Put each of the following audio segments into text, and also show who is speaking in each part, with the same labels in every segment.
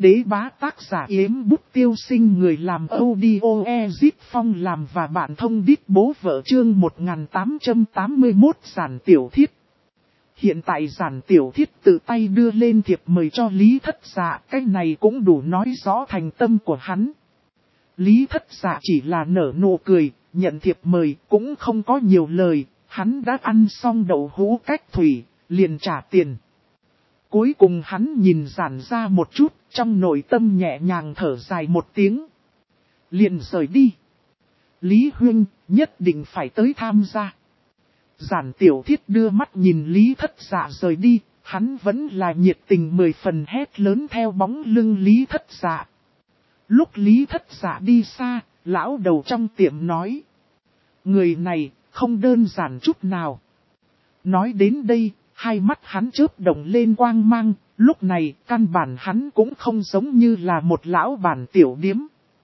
Speaker 1: Đế bá tác giả Yếm Bút Tiêu Sinh, người làm audio Ezip Phong làm và bạn thông đít bố vợ, chương 1881 giản tiểu thiết. Hiện tại giản tiểu thiết tự tay đưa lên thiệp mời cho Lý Thất Dạ, cái này cũng đủ nói rõ thành tâm của hắn. Lý Thất Dạ chỉ là nở nụ cười, nhận thiệp mời cũng không có nhiều lời, hắn đã ăn xong đậu hũ cách thủy, liền trả tiền. Cuối cùng hắn nhìn giản ra một chút, trong nội tâm nhẹ nhàng thở dài một tiếng. Liền rời đi. Lý Huynh nhất định phải tới tham gia. Giản tiểu thiết đưa mắt nhìn Lý Thất Dạ rời đi, hắn vẫn là nhiệt tình 10 phần hét lớn theo bóng lưng Lý Thất Dạ. Lúc Lý Thất Dạ đi xa, lão đầu trong tiệm nói. Người này không đơn giản chút nào. Nói đến đây, hai mắt hắn chớp động lên quang mang, lúc này căn bản hắn cũng không giống như là một lão bản tiểu điếm.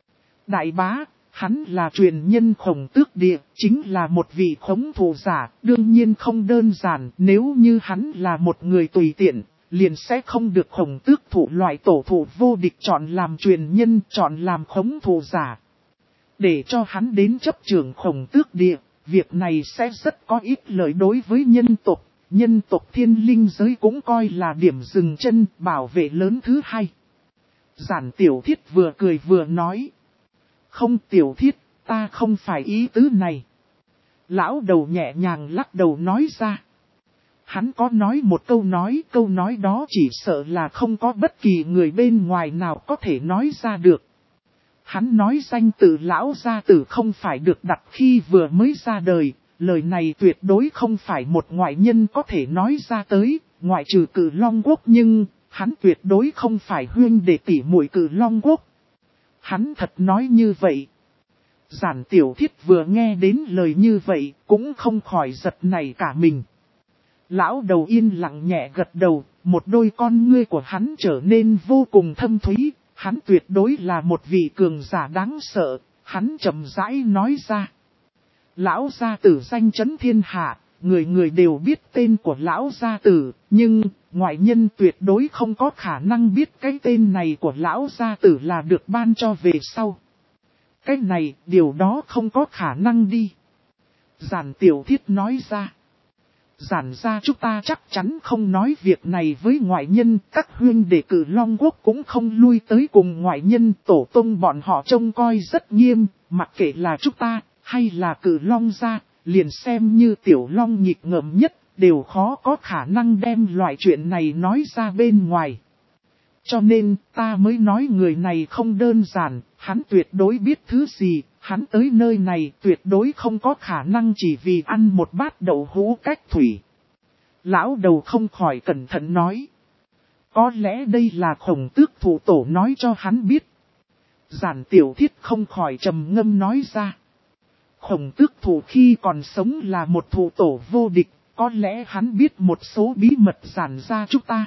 Speaker 1: Đại bá, hắn là truyền nhân Khổng Tước Địa, chính là một vị khống thủ giả, đương nhiên không đơn giản, nếu như hắn là một người tùy tiện, liền sẽ không được Khổng Tước thủ loại tổ thủ vô địch chọn làm truyền nhân, chọn làm khống thủ giả. Để cho hắn đến chấp trưởng Khổng Tước Địa, việc này sẽ rất có ít lợi đối với nhân tộc. Nhân tộc thiên linh giới cũng coi là điểm dừng chân, bảo vệ lớn thứ hai. Giản tiểu thiết vừa cười vừa nói. Không tiểu thiết, ta không phải ý tứ này. Lão đầu nhẹ nhàng lắc đầu nói ra. Hắn có nói một câu nói đó chỉ sợ là không có bất kỳ người bên ngoài nào có thể nói ra được. Hắn nói danh từ lão gia tử không phải được đặt khi vừa mới ra đời. Lời này tuyệt đối không phải một ngoại nhân có thể nói ra tới, ngoại trừ Cử Long Quốc, nhưng hắn tuyệt đối không phải huynh đệ tỷ muội Cử Long Quốc. Hắn thật nói như vậy. Giản tiểu thiết vừa nghe đến lời như vậy, cũng không khỏi giật nảy cả mình. Lão đầu yên lặng nhẹ gật đầu, một đôi con ngươi của hắn trở nên vô cùng thâm thúy, hắn tuyệt đối là một vị cường giả đáng sợ, hắn chậm rãi nói ra. Lão gia tử danh chấn thiên hạ, người người đều biết tên của lão gia tử, nhưng ngoại nhân tuyệt đối không có khả năng biết cái tên này của lão gia tử là được ban cho về sau. Cái này, điều đó không có khả năng đi. Giản tiểu thiết nói ra. Giản ra chúng ta chắc chắn không nói việc này với ngoại nhân, các huynh đệ Cử Long Quốc cũng không lui tới cùng ngoại nhân, tổ tông bọn họ trông coi rất nghiêm, mặc kệ là chúng ta hay là Cử Long gia, liền xem như Tiểu Long nghịch ngợm nhất, đều khó có khả năng đem loại chuyện này nói ra bên ngoài. Cho nên, ta mới nói người này không đơn giản, hắn tuyệt đối biết thứ gì, hắn tới nơi này tuyệt đối không có khả năng chỉ vì ăn một bát đậu hũ cách thủy. Lão đầu không khỏi cẩn thận nói. Có lẽ đây là Khổng Tước thủ tổ nói cho hắn biết. Giản tiểu thiết không khỏi trầm ngâm nói ra. Khổng Tước thủ khi còn sống là một thủ tổ vô địch, có lẽ hắn biết một số bí mật giản ra chúng ta.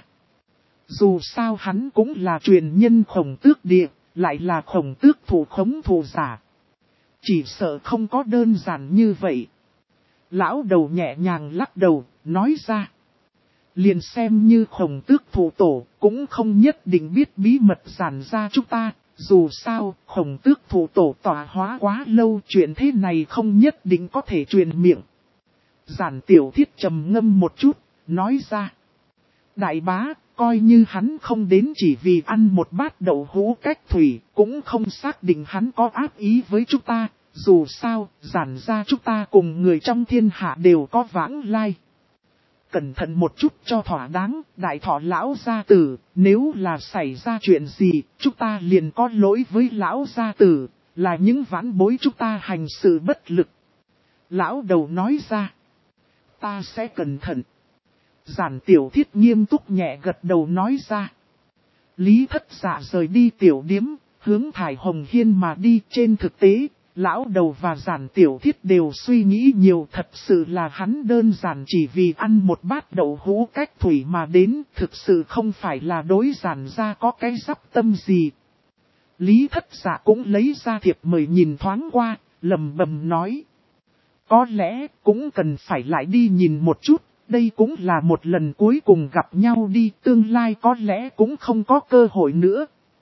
Speaker 1: Dù sao hắn cũng là truyền nhân Khổng Tước Địa, lại là Khổng Tước thủ khống thủ giả. Chỉ sợ không có đơn giản như vậy. Lão đầu nhẹ nhàng lắc đầu, nói ra. Liền xem như Khổng Tước thủ tổ, cũng không nhất định biết bí mật giản ra chúng ta. Dù sao, Khổng Tước thủ tổ tỏa hóa quá lâu, chuyện thế này không nhất định có thể truyền miệng. Giản tiểu thiết trầm ngâm một chút, nói ra. Đại bá, coi như hắn không đến chỉ vì ăn một bát đậu hũ cách thủy, cũng không xác định hắn có ác ý với chúng ta. Dù sao, giản ra chúng ta cùng người trong thiên hạ đều có vãng lai. Cẩn thận một chút cho thỏa đáng, đại thọ lão gia tử, nếu là xảy ra chuyện gì, chúng ta liền có lỗi với lão gia tử, là những vãn bối chúng ta hành sự bất lực. Lão đầu nói ra, ta sẽ cẩn thận. Giản tiểu thiết nghiêm túc nhẹ gật đầu nói ra. Lý Thất Dạ rời đi tiểu điếm, hướng Thải Hồng Hiên mà đi. Trên thực tế, lão đầu và giản tiểu thiết đều suy nghĩ nhiều, thật sự là hắn đơn giản chỉ vì ăn một bát đậu hũ cách thủy mà đến, thực sự không phải là đối giản ra có cái dắp tâm gì. Lý Thất Dạ cũng lấy ra thiệp mời nhìn thoáng qua, lầm bầm nói. Có lẽ cũng cần phải lại đi nhìn một chút. Đây cũng là một lần cuối cùng gặp nhau đi, tương lai có lẽ cũng không có cơ hội nữa.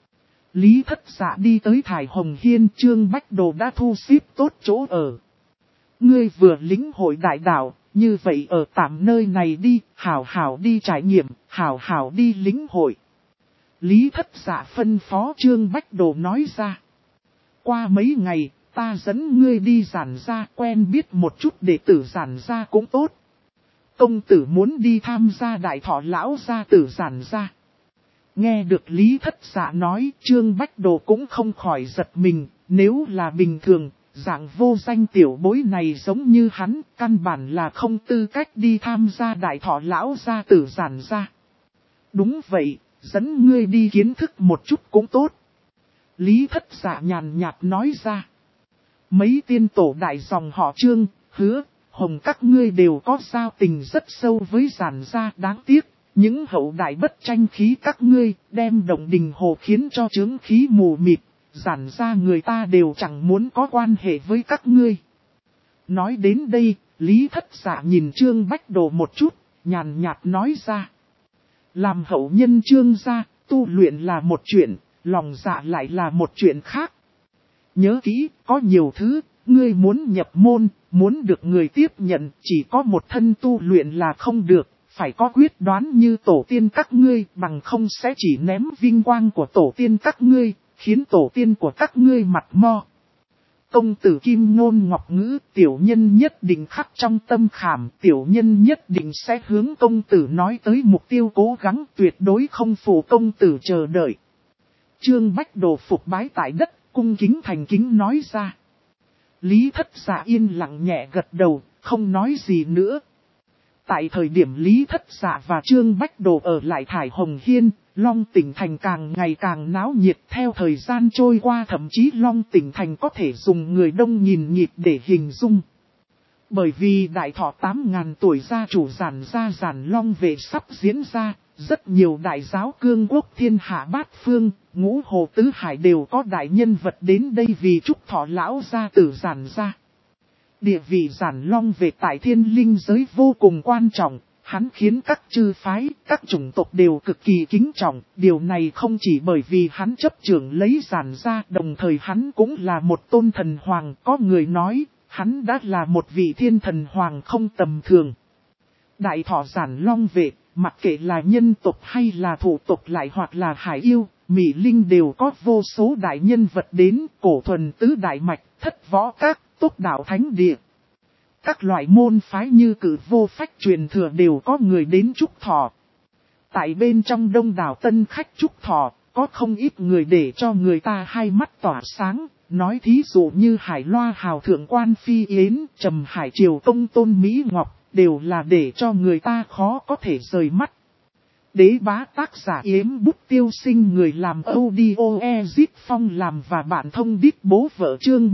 Speaker 1: Lý Thất Dạ đi tới Thải Hồng Hiên, Trương Bách Đồ đã thu xếp tốt chỗ ở. Ngươi vừa lĩnh hội đại đạo, như vậy ở tạm nơi này đi, hảo hảo đi trải nghiệm, hảo hảo đi lĩnh hội. Lý Thất Dạ phân phó Trương Bách Đồ nói ra. Qua mấy ngày, ta dẫn ngươi đi giản gia quen biết một chút đệ tử giản gia cũng tốt. Công tử muốn đi tham gia đại thọ lão gia tử giản gia. Nghe được Lý Thất Dạ nói, Trương Bách Đồ cũng không khỏi giật mình, nếu là bình thường, dạng vô danh tiểu bối này giống như hắn, căn bản là không tư cách đi tham gia đại thọ lão gia tử giản gia. Đúng vậy, dẫn ngươi đi kiến thức một chút cũng tốt. Lý Thất Dạ nhàn nhạt nói ra. Mấy tiên tổ đại dòng họ Trương, Hứa, Hồng các ngươi đều có giao tình rất sâu với giản gia, đáng tiếc. Những hậu đại bất tranh khí các ngươi, đem Động Đình Hồ khiến cho chướng khí mù mịt, giản ra người ta đều chẳng muốn có quan hệ với các ngươi. Nói đến đây, Lý Thất Dạ nhìn Trương Bách Đồ một chút, nhàn nhạt nói ra. Làm hậu nhân Trương gia, tu luyện là một chuyện, lòng dạ lại là một chuyện khác. Nhớ kỹ, có nhiều thứ, ngươi muốn nhập môn, muốn được người tiếp nhận, chỉ có một thân tu luyện là không được. Phải có quyết đoán như tổ tiên các ngươi, bằng không sẽ chỉ ném vinh quang của tổ tiên các ngươi, khiến tổ tiên của các ngươi mặt mo. Công tử Kim Ngôn Ngọc Ngữ, tiểu nhân nhất định khắc trong tâm khảm, tiểu nhân nhất định sẽ hướng công tử nói tới mục tiêu cố gắng, tuyệt đối không phụ công tử chờ đợi. Trương Bách Đồ phục bái tại đất, cung kính thành kính nói ra. Lý Thất Dạ yên lặng nhẹ gật đầu, không nói gì nữa. Tại thời điểm Lý Thất Dạ và Trương Bách Đồ ở lại Thải Hồng Hiên, Long Tỉnh Thành càng ngày càng náo nhiệt. Theo thời gian trôi qua, thậm chí Long Tỉnh Thành có thể dùng người đông nhìn nhịp để hình dung. Bởi vì đại thọ 8.000 tuổi gia chủ giản gia giản Long về sắp diễn ra, rất nhiều đại giáo cương quốc thiên hạ bát phương, ngũ hồ tứ hải đều có đại nhân vật đến đây vì chúc thọ lão gia tử giản gia. Địa vị giản Long về tại thiên linh giới vô cùng quan trọng, hắn khiến các chư phái, các chủng tộc đều cực kỳ kính trọng. Điều này không chỉ bởi vì hắn chấp trưởng lấy giản gia, đồng thời hắn cũng là một tôn thần hoàng. Có người nói, hắn đã là một vị thiên thần hoàng không tầm thường. Đại thọ giản Long về, mặc kệ là nhân tộc hay là thủ tộc lại hoặc là hải yêu, Mỹ Linh đều có vô số đại nhân vật đến, cổ thuần tứ đại mạch, thất võ các. Túc đạo thánh địa. Các loại môn phái như Cử Vô Phách truyền thừa đều có người đến chúc thọ. Tại bên trong đông đảo tân khách chúc thọ, có không ít người để cho người ta hai mắt tỏa sáng. Nói thí dụ như Hải Loa Hào Thượng Quan Phi Yến, Trầm Hải Triều Công Tôn Mỹ Ngọc, đều là để cho người ta khó có thể rời mắt. Đế bá tác giả Yếm Bút Tiêu Sinh, người làm audio Ezit Phong làm và bạn thông đít bố vợ chương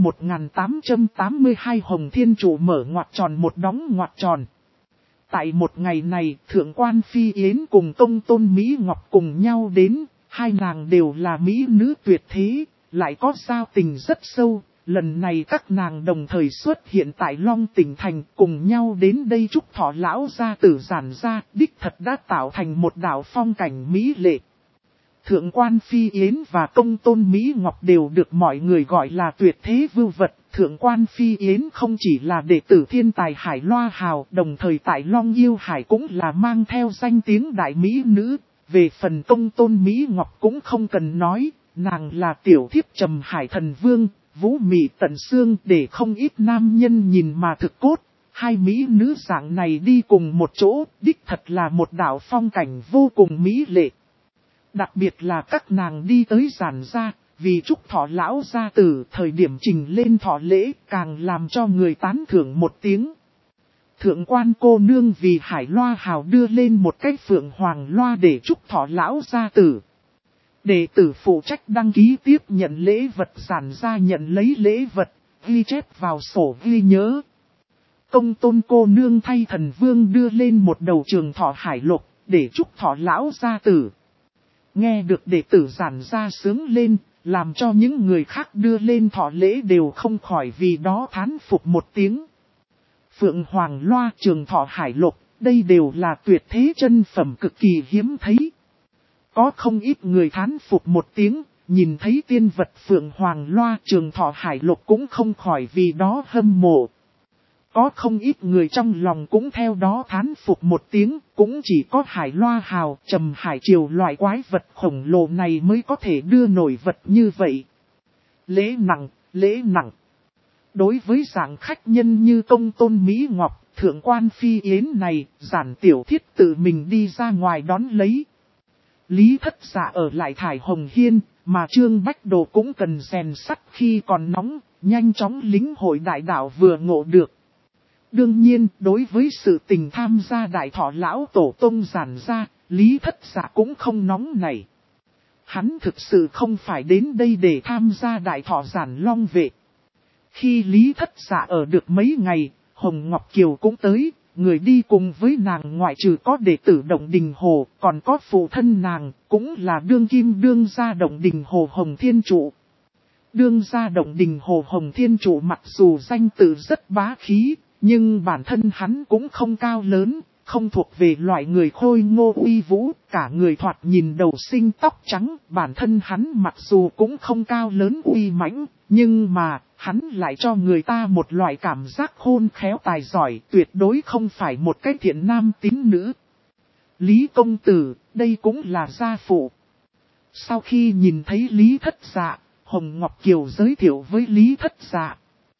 Speaker 1: 1882 Hồng Thiên Chủ mở ngoặc tròn một đóng ngoặc tròn. Tại một ngày này, Thượng Quan Phi Yến cùng Công Tôn Mỹ Ngọc cùng nhau đến, hai nàng đều là mỹ nữ tuyệt thế, lại có giao tình rất sâu. Lần này các nàng đồng thời xuất hiện tại Long Tỉnh Thành, cùng nhau đến đây chúc thọ lão gia tử giản gia, đích thật đã tạo thành một đảo phong cảnh mỹ lệ. Thượng Quan Phi Yến và Công Tôn Mỹ Ngọc đều được mọi người gọi là tuyệt thế vưu vật. Thượng Quan Phi Yến không chỉ là đệ tử thiên tài Hải Loa Hào, đồng thời tại Long Yêu Hải cũng là mang theo danh tiếng đại mỹ nữ. Về phần Công Tôn Mỹ Ngọc cũng không cần nói, nàng là tiểu thiếp Trầm Hải Thần Vương. Vũ mị tận xương để không ít nam nhân nhìn mà thực cốt. Hai mỹ nữ dạng này đi cùng một chỗ, đích thật là một đảo phong cảnh vô cùng mỹ lệ. Đặc biệt là các nàng đi tới giản gia, vì chúc thọ lão gia tử, thời điểm trình lên thọ lễ càng làm cho người tán thưởng một tiếng. Thượng Quan cô nương vì Hải Loa Hào đưa lên một cái phượng hoàng loa để chúc thọ lão gia tử. Đệ tử phụ trách đăng ký tiếp nhận lễ vật, giản gia nhận lấy lễ vật, ghi chép vào sổ ghi nhớ. Công Tôn cô nương thay Thần Vương đưa lên một đầu trường thọ hải lục, để chúc thọ lão gia tử. Nghe được đệ tử giản gia sướng lên, làm cho những người khác đưa lên thọ lễ đều không khỏi vì đó thán phục một tiếng. Phượng Hoàng Loa, trường thọ hải lục, đây đều là tuyệt thế chân phẩm cực kỳ hiếm thấy. Có không ít người thán phục một tiếng, nhìn thấy tiên vật Phượng Hoàng Loa Trường Thọ Hải Lục cũng không khỏi vì đó hâm mộ. Có không ít người trong lòng cũng theo đó thán phục một tiếng, cũng chỉ có Hải Loa Hào, Trầm Hải Triều loại quái vật khổng lồ này mới có thể đưa nổi vật như vậy. Lễ nặng, lễ nặng. Đối với dạng khách nhân như Công Tôn Mỹ Ngọc, Thượng quan Phi Yến này, Giản Tiểu Thiết tự mình đi ra ngoài đón lấy. Lý Thất Dạ ở lại Thải Hồng Hiên, mà Trương Bách Đồ cũng cần rèn sắt khi còn nóng, nhanh chóng lĩnh hội đại đạo vừa ngộ được. Đương nhiên, đối với sự tình tham gia đại thọ lão tổ tông giản gia, Lý Thất Dạ cũng không nóng nảy. Hắn thực sự không phải đến đây để tham gia đại thọ giản long vệ. Khi Lý Thất Dạ ở được mấy ngày, Hồng Ngọc Kiều cũng tới, người đi cùng với nàng ngoại trừ có đệ tử Động Đình Hồ, còn có phụ thân nàng, cũng là đương kim đương gia Động Đình Hồ Hồng Thiên Trụ. Đương gia Động Đình Hồ Hồng Thiên Trụ mặc dù danh tự rất bá khí, nhưng bản thân hắn cũng không cao lớn, không thuộc về loại người khôi ngô uy vũ, cả người thoạt nhìn đầu sinh tóc trắng, bản thân hắn mặc dù cũng không cao lớn uy mãnh, nhưng mà, hắn lại cho người ta một loại cảm giác khôn khéo tài giỏi, tuyệt đối không phải một cái thiện nam tín nữ. Lý công tử, đây cũng là gia phụ. Sau khi nhìn thấy Lý Thất Dạ, Hồng Ngọc Kiều giới thiệu với Lý Thất Dạ.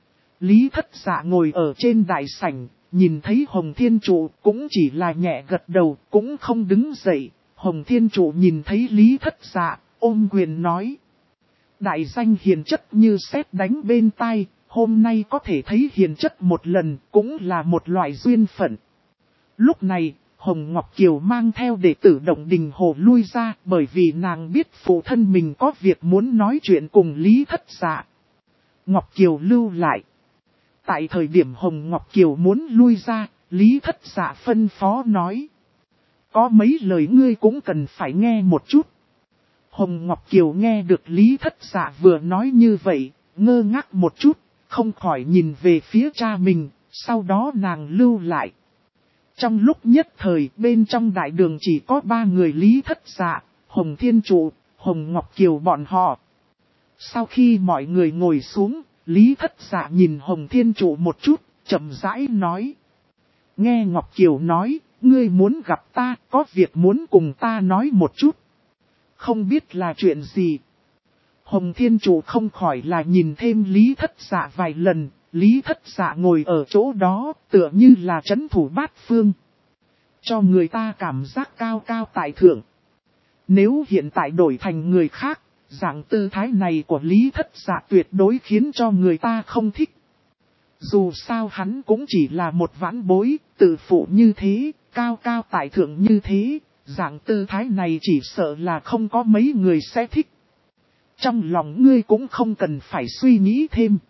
Speaker 1: Lý Thất Dạ ngồi ở trên đại sảnh, nhìn thấy Hồng Thiên Trụ cũng chỉ là nhẹ gật đầu, cũng không đứng dậy. Hồng Thiên Trụ nhìn thấy Lý Thất Dạ, ôm quyền nói. Đại danh hiền chất như sét đánh bên tai, hôm nay có thể thấy hiền chất một lần, cũng là một loại duyên phận. Lúc này, Hồng Ngọc Kiều mang theo đệ tử Động Đình Hồ lui ra, bởi vì nàng biết phụ thân mình có việc muốn nói chuyện cùng Lý Thất Dạ. Ngọc Kiều lưu lại. Tại thời điểm Hồng Ngọc Kiều muốn lui ra, Lý Thất Dạ phân phó nói. Có mấy lời ngươi cũng cần phải nghe một chút. Hồng Ngọc Kiều nghe được Lý Thất Dạ vừa nói như vậy, ngơ ngác một chút, không khỏi nhìn về phía cha mình, sau đó nàng lưu lại. Trong lúc nhất thời bên trong đại đường chỉ có 3 người Lý Thất Dạ, Hồng Thiên Trụ, Hồng Ngọc Kiều bọn họ. Sau khi mọi người ngồi xuống, Lý Thất Dạ nhìn Hồng Thiên Trụ một chút, chậm rãi nói. Nghe Ngọc Kiều nói, ngươi muốn gặp ta, có việc muốn cùng ta nói một chút. Không biết là chuyện gì. Hồng Thiên Trụ không khỏi là nhìn thêm Lý Thất Dạ vài lần, Lý Thất Dạ ngồi ở chỗ đó, tựa như là trấn thủ bát phương. Cho người ta cảm giác cao cao tại thượng. Nếu hiện tại đổi thành người khác, dạng tư thái này của Lý Thất Dạ tuyệt đối khiến cho người ta không thích. Dù sao hắn cũng chỉ là một vãn bối, tự phụ như thế, cao cao tại thượng như thế, dạng tư thái này chỉ sợ là không có mấy người sẽ thích. Trong lòng ngươi cũng không cần phải suy nghĩ thêm.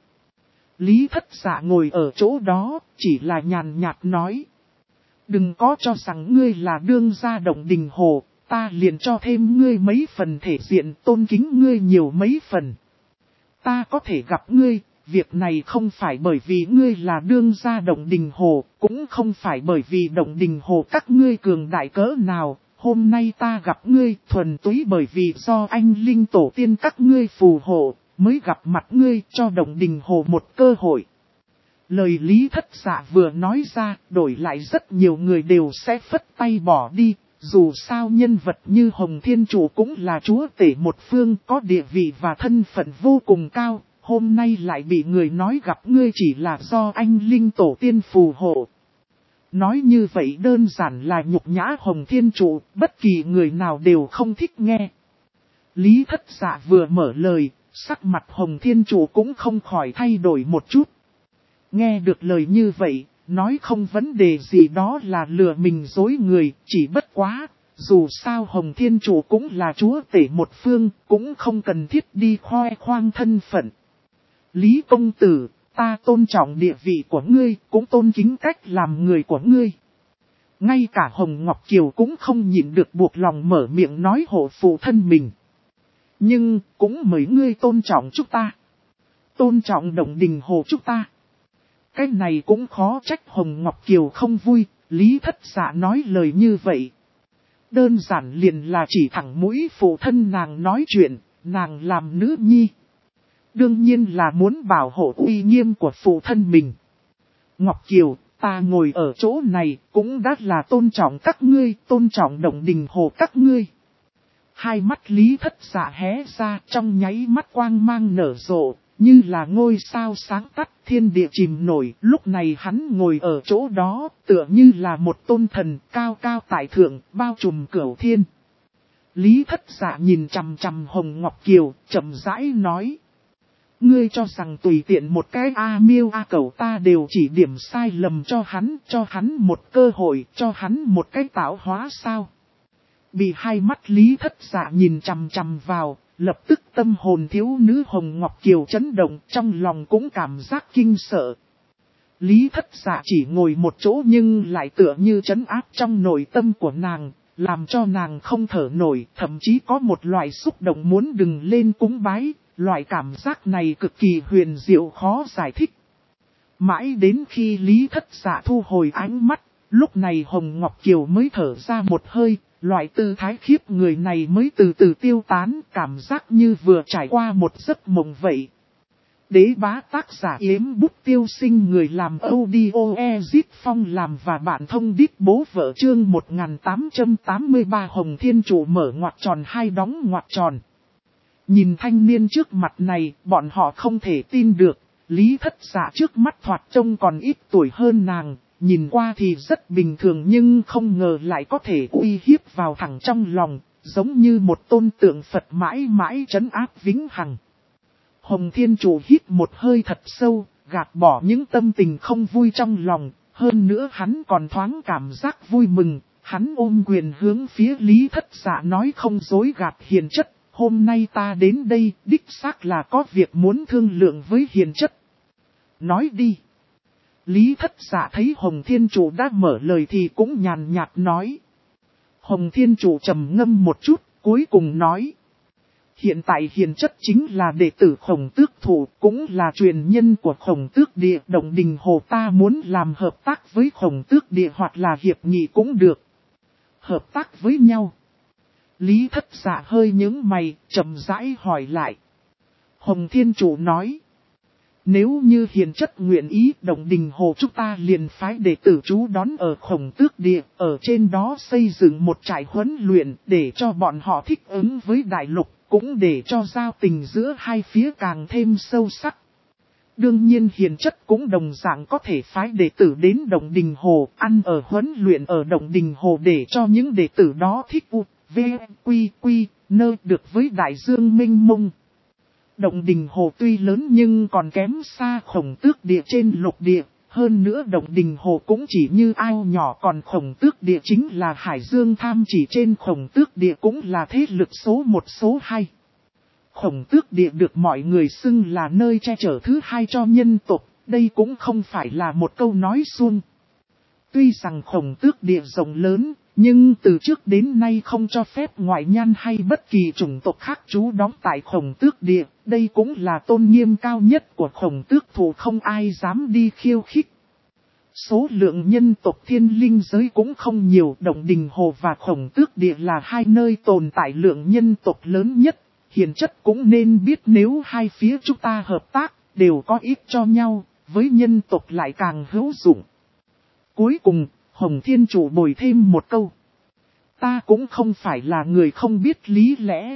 Speaker 1: Lý Thất Dạ ngồi ở chỗ đó, chỉ là nhàn nhạt nói. Đừng có cho rằng ngươi là đương gia Động Đình Hồ, ta liền cho thêm ngươi mấy phần thể diện, tôn kính ngươi nhiều mấy phần. Ta có thể gặp ngươi, việc này không phải bởi vì ngươi là đương gia Động Đình Hồ, cũng không phải bởi vì Động Đình Hồ các ngươi cường đại cỡ nào. Hôm nay ta gặp ngươi thuần túy bởi vì do anh linh tổ tiên các ngươi phù hộ, mới gặp mặt ngươi cho Động Đình Hồ một cơ hội. Lời Lý Thất Dạ vừa nói ra, đổi lại rất nhiều người đều sẽ phất tay bỏ đi. Dù sao nhân vật như Hồng Thiên Trụ cũng là chúa tể một phương, có địa vị và thân phận vô cùng cao. Hôm nay lại bị người nói gặp ngươi chỉ là do anh linh tổ tiên phù hộ. Nói như vậy đơn giản là nhục nhã Hồng Thiên Trụ, bất kỳ người nào đều không thích nghe. Lý Thất Dạ vừa mở lời, sắc mặt Hồng Thiên Trụ cũng không khỏi thay đổi một chút. Nghe được lời như vậy, nói không vấn đề gì đó là lừa mình dối người, chỉ bất quá. Dù sao Hồng Thiên Trụ cũng là chúa tể một phương, cũng không cần thiết đi khoe khoang thân phận. Lý công tử, ta tôn trọng địa vị của ngươi, cũng tôn kính cách làm người của ngươi. Ngay cả Hồng Ngọc Kiều cũng không nhịn được buộc lòng mở miệng nói hộ phụ thân mình. Nhưng, cũng mời ngươi tôn trọng chúng ta. Tôn trọng Động Đình Hồ chúng ta. Cái này cũng khó trách Hồng Ngọc Kiều không vui, Lý Thất Dạ nói lời như vậy. Đơn giản liền là chỉ thẳng mũi phụ thân nàng nói chuyện, nàng làm nữ nhi. Đương nhiên là muốn bảo hộ uy nghiêm của phụ thân mình. Ngọc Kiều, ta ngồi ở chỗ này cũng đã là tôn trọng các ngươi, tôn trọng Động Đình Hồ các ngươi. Hai mắt Lý Thất Dạ hé ra, trong nháy mắt quang mang nở rộ, như là ngôi sao sáng tắt, thiên địa chìm nổi. Lúc này hắn ngồi ở chỗ đó, tựa như là một tôn thần cao cao tại thượng, bao trùm cửu thiên. Lý Thất Dạ nhìn chằm chằm Hồng Ngọc Kiều, chậm rãi nói. Ngươi cho rằng tùy tiện một cái miêu cầu ta đều chỉ điểm sai lầm cho hắn một cơ hội, cho hắn một cái tạo hóa sao? Bị hai mắt Lý Thất Dạ nhìn chằm chằm vào, lập tức tâm hồn thiếu nữ Hồng Ngọc Kiều chấn động, trong lòng cũng cảm giác kinh sợ. Lý Thất Dạ chỉ ngồi một chỗ nhưng lại tựa như trấn áp trong nội tâm của nàng, làm cho nàng không thở nổi, thậm chí có một loại xúc động muốn đứng lên cúng bái. Loại cảm giác này cực kỳ huyền diệu khó giải thích. Mãi đến khi Lý Thất Dạ thu hồi ánh mắt, lúc này Hồng Ngọc Kiều mới thở ra một hơi, loại tư thái khiếp người này mới từ từ tiêu tán, cảm giác như vừa trải qua một giấc mộng vậy. Đế bá tác giả Yếm Bút Tiêu Sinh, người làm audio Ezit Phong làm và bạn thông đít bố vợ, chương 1883 Hồng Thiên Chủ mở ngoặc tròn hai đóng ngoặc tròn. Nhìn thanh niên trước mặt này, bọn họ không thể tin được, Lý Thất Dạ trước mắt thoạt trông còn ít tuổi hơn nàng, nhìn qua thì rất bình thường nhưng không ngờ lại có thể uy hiếp vào thẳng trong lòng, giống như một tôn tượng Phật mãi mãi trấn áp vĩnh hằng. Hồng Thiên Chủ hít một hơi thật sâu, gạt bỏ những tâm tình không vui trong lòng, hơn nữa hắn còn thoáng cảm giác vui mừng, hắn ôm quyền hướng phía Lý Thất Dạ nói không dối gạt hiền chất. Hôm nay ta đến đây, đích xác là có việc muốn thương lượng với hiền chất. Nói đi. Lý Thất Dạ thấy Hồng Thiên Chủ đã mở lời thì cũng nhàn nhạt nói. Hồng Thiên Chủ trầm ngâm một chút, cuối cùng nói. Hiện tại hiền chất chính là đệ tử Khổng Tước Thủ, cũng là truyền nhân của Khổng Tước Địa. Động Đình Hồ ta muốn làm hợp tác với Khổng Tước Địa hoặc là hiệp nghị cũng được. Hợp tác với nhau. Lý Thất Dạ hơi nhướng mày, chậm rãi hỏi lại. Hồng Thiên Chủ nói. Nếu như hiền chất nguyện ý, Động Đình Hồ chúng ta liền phái đệ tử trú đón ở Khổng Tước Địa, ở trên đó xây dựng một trại huấn luyện để cho bọn họ thích ứng với đại lục, cũng để cho giao tình giữa hai phía càng thêm sâu sắc. Đương nhiên hiền chất cũng đồng dạng có thể phái đệ tử đến Động Đình Hồ, ăn ở huấn luyện ở Động Đình Hồ để cho những đệ tử đó thích nơi được với đại dương mênh mông. Động Đình Hồ tuy lớn nhưng còn kém xa Khổng Tước Địa trên lục địa, hơn nữa Động Đình Hồ cũng chỉ như ao nhỏ, còn Khổng Tước Địa chính là hải dương tham chỉ trên Khổng Tước Địa cũng là thế lực số 1 số 2. Khổng Tước Địa được mọi người xưng là nơi che chở thứ hai cho nhân tộc, đây cũng không phải là một câu nói suông. Tuy rằng Khổng Tước Địa rộng lớn, nhưng từ trước đến nay không cho phép ngoại nhân hay bất kỳ chủng tộc khác trú đóng tại Khổng Tước Địa, đây cũng là tôn nghiêm cao nhất của Khổng Tước Thủ, không ai dám đi khiêu khích. Số lượng nhân tộc thiên linh giới cũng không nhiều, Động Đình Hồ và Khổng Tước Địa là hai nơi tồn tại lượng nhân tộc lớn nhất, hiền chất cũng nên biết nếu hai phía chúng ta hợp tác, đều có ích cho nhau, với nhân tộc lại càng hữu dụng. Cuối cùng, Hồng Thiên Chủ bồi thêm một câu. Ta cũng không phải là người không biết lý lẽ.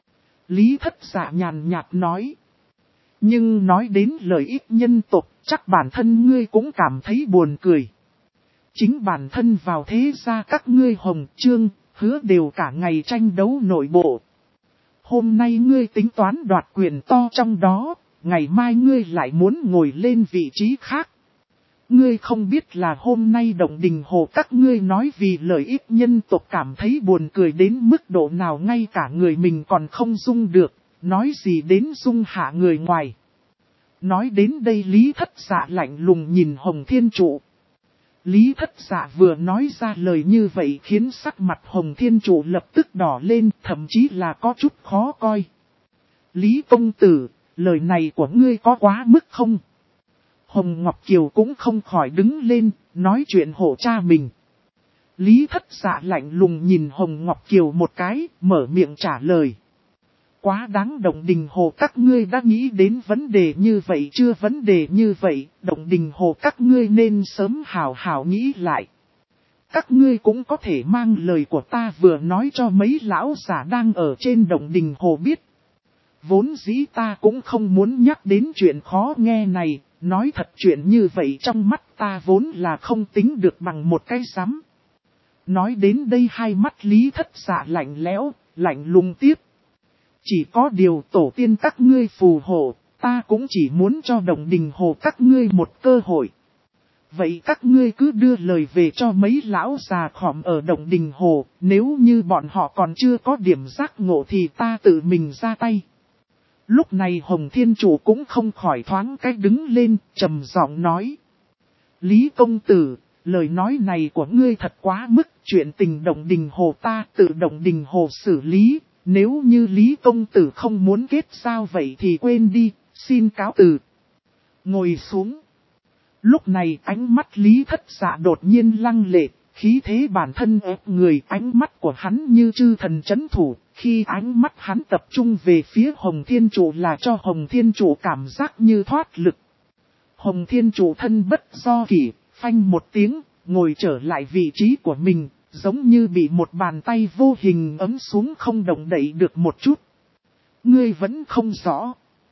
Speaker 1: Lý Thất Dạ nhàn nhạt nói. Nhưng nói đến lợi ích nhân tộc, chắc bản thân ngươi cũng cảm thấy buồn cười. Chính bản thân vào thế gia các ngươi Hồng Trương, Hứa đều cả ngày tranh đấu nội bộ. Hôm nay ngươi tính toán đoạt quyền to trong đó, ngày mai ngươi lại muốn ngồi lên vị trí khác. Ngươi không biết là hôm nay Động Đình Hồ các ngươi nói vì lợi ích nhân tộc cảm thấy buồn cười đến mức độ nào, ngay cả người mình còn không dung được, nói gì đến dung hạ người ngoài. Nói đến đây Lý Thất Dạ lạnh lùng nhìn Hồng Thiên Chủ. Lý Thất Dạ vừa nói ra lời như vậy khiến sắc mặt Hồng Thiên Chủ lập tức đỏ lên, thậm chí là có chút khó coi. Lý công tử, lời này của ngươi có quá mức không? Hồng Ngọc Kiều cũng không khỏi đứng lên, nói chuyện hộ cha mình. Lý Thất Dạ lạnh lùng nhìn Hồng Ngọc Kiều một cái, mở miệng trả lời. quá đáng. Động Đình Hồ các ngươi đã nghĩ đến vấn đề như vậy chưa? Vấn đề như vậy, Động Đình Hồ các ngươi nên sớm hào hào nghĩ lại. Các ngươi cũng có thể mang lời của ta vừa nói cho mấy lão giả đang ở trên Động Đình Hồ biết. Vốn dĩ ta cũng không muốn nhắc đến chuyện khó nghe này, nói thật chuyện như vậy trong mắt ta vốn là không tính được bằng một cái rắm. Nói đến đây hai mắt Lý Thất Dạ lạnh lẽo, lạnh lùng tiếp. Chỉ có điều tổ tiên các ngươi phù hộ, ta cũng chỉ muốn cho Động Đình Hồ các ngươi một cơ hội. Vậy các ngươi cứ đưa lời về cho mấy lão già khòm ở Động Đình Hồ, nếu như bọn họ còn chưa có điểm giác ngộ thì ta tự mình ra tay. Lúc này Hồng Thiên Chủ cũng không khỏi thoáng cái đứng lên, trầm giọng nói. Lý công tử, lời nói này của ngươi thật quá mức, chuyện tình Động Đình Hồ ta tự Động Đình Hồ xử lý, nếu như Lý công tử không muốn kết giao vậy thì quên đi, xin cáo từ. Ngồi xuống. Lúc này ánh mắt Lý Thất Dạ đột nhiên lăng lệ, khí thế bản thân ép người, ánh mắt của hắn như chư thần chấn thủ, khi ánh mắt hắn tập trung về phía Hồng Thiên Chủ là cho Hồng Thiên Chủ cảm giác như thoát lực. Hồng Thiên Chủ thân bất do kỷ, phanh một tiếng, ngồi trở lại vị trí của mình, giống như bị một bàn tay vô hình ấm xuống không động đậy được một chút. Ngươi vẫn không rõ.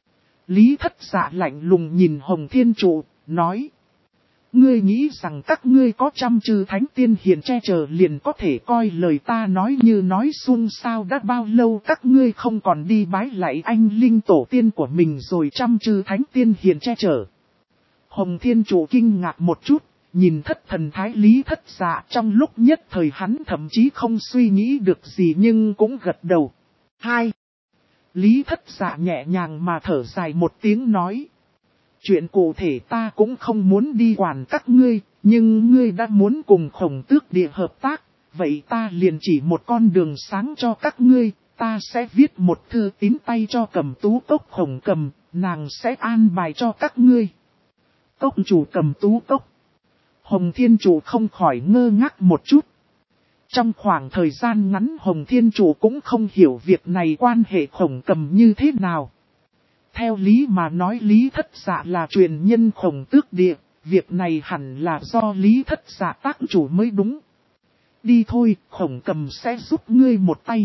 Speaker 1: Lý Thất Dạ lạnh lùng nhìn Hồng Thiên Chủ, nói. Ngươi nghĩ rằng các ngươi có trăm chư thánh tiên hiền che chở liền có thể coi lời ta nói như nói suông sao? Đã bao lâu các ngươi không còn đi bái lạy anh linh tổ tiên của mình rồi? Trăm chư thánh tiên hiền che chở. Hồng Thiên Chủ kinh ngạc một chút, nhìn thất thần thái Lý Thất Dạ, trong lúc nhất thời hắn thậm chí không suy nghĩ được gì nhưng cũng gật đầu. 2. Lý Thất Dạ nhẹ nhàng mà thở dài một tiếng nói. Chuyện cụ thể ta cũng không muốn đi quản các ngươi, nhưng ngươi đã muốn cùng Khổng Tước Địa hợp tác, vậy ta liền chỉ một con đường sáng cho các ngươi, ta sẽ viết một thư tín tay cho Cầm Tú Cốc Khổng Cầm, nàng sẽ an bài cho các ngươi. Cốc chủ Cầm Tú Cốc. Hồng Thiên Chủ không khỏi ngơ ngác một chút. Trong khoảng thời gian ngắn Hồng Thiên Chủ cũng không hiểu việc này quan hệ Khổng Cầm như thế nào. Theo lý mà nói Lý Thất Dạ là truyền nhân Khổng Tước Địa, việc này hẳn là do Lý Thất Dạ tác chủ mới đúng. Đi thôi, Khổng Cầm sẽ giúp ngươi một tay.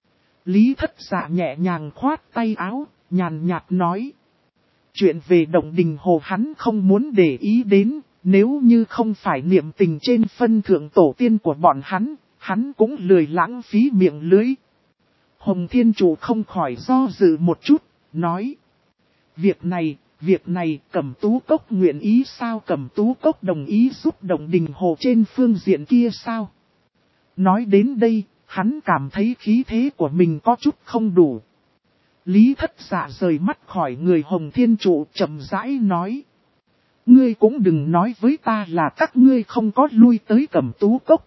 Speaker 1: Lý Thất Dạ nhẹ nhàng khoát tay áo, nhàn nhạt nói. Chuyện về Động Đình Hồ hắn không muốn để ý đến, nếu như không phải niệm tình trên phân thượng tổ tiên của bọn hắn cũng lười lãng phí miệng lưới. Hồng Thiên Chủ không khỏi do dự một chút, nói. Việc này Cẩm Tú Cốc nguyện ý sao? Cẩm Tú Cốc đồng ý giúp Động Đình Hồ trên phương diện kia sao? Nói đến đây, hắn cảm thấy khí thế của mình có chút không đủ. Lý Thất Dạ rời mắt khỏi người Hồng Thiên Chủ chậm rãi nói. Ngươi cũng đừng nói với ta là các ngươi không có lui tới Cẩm Tú Cốc.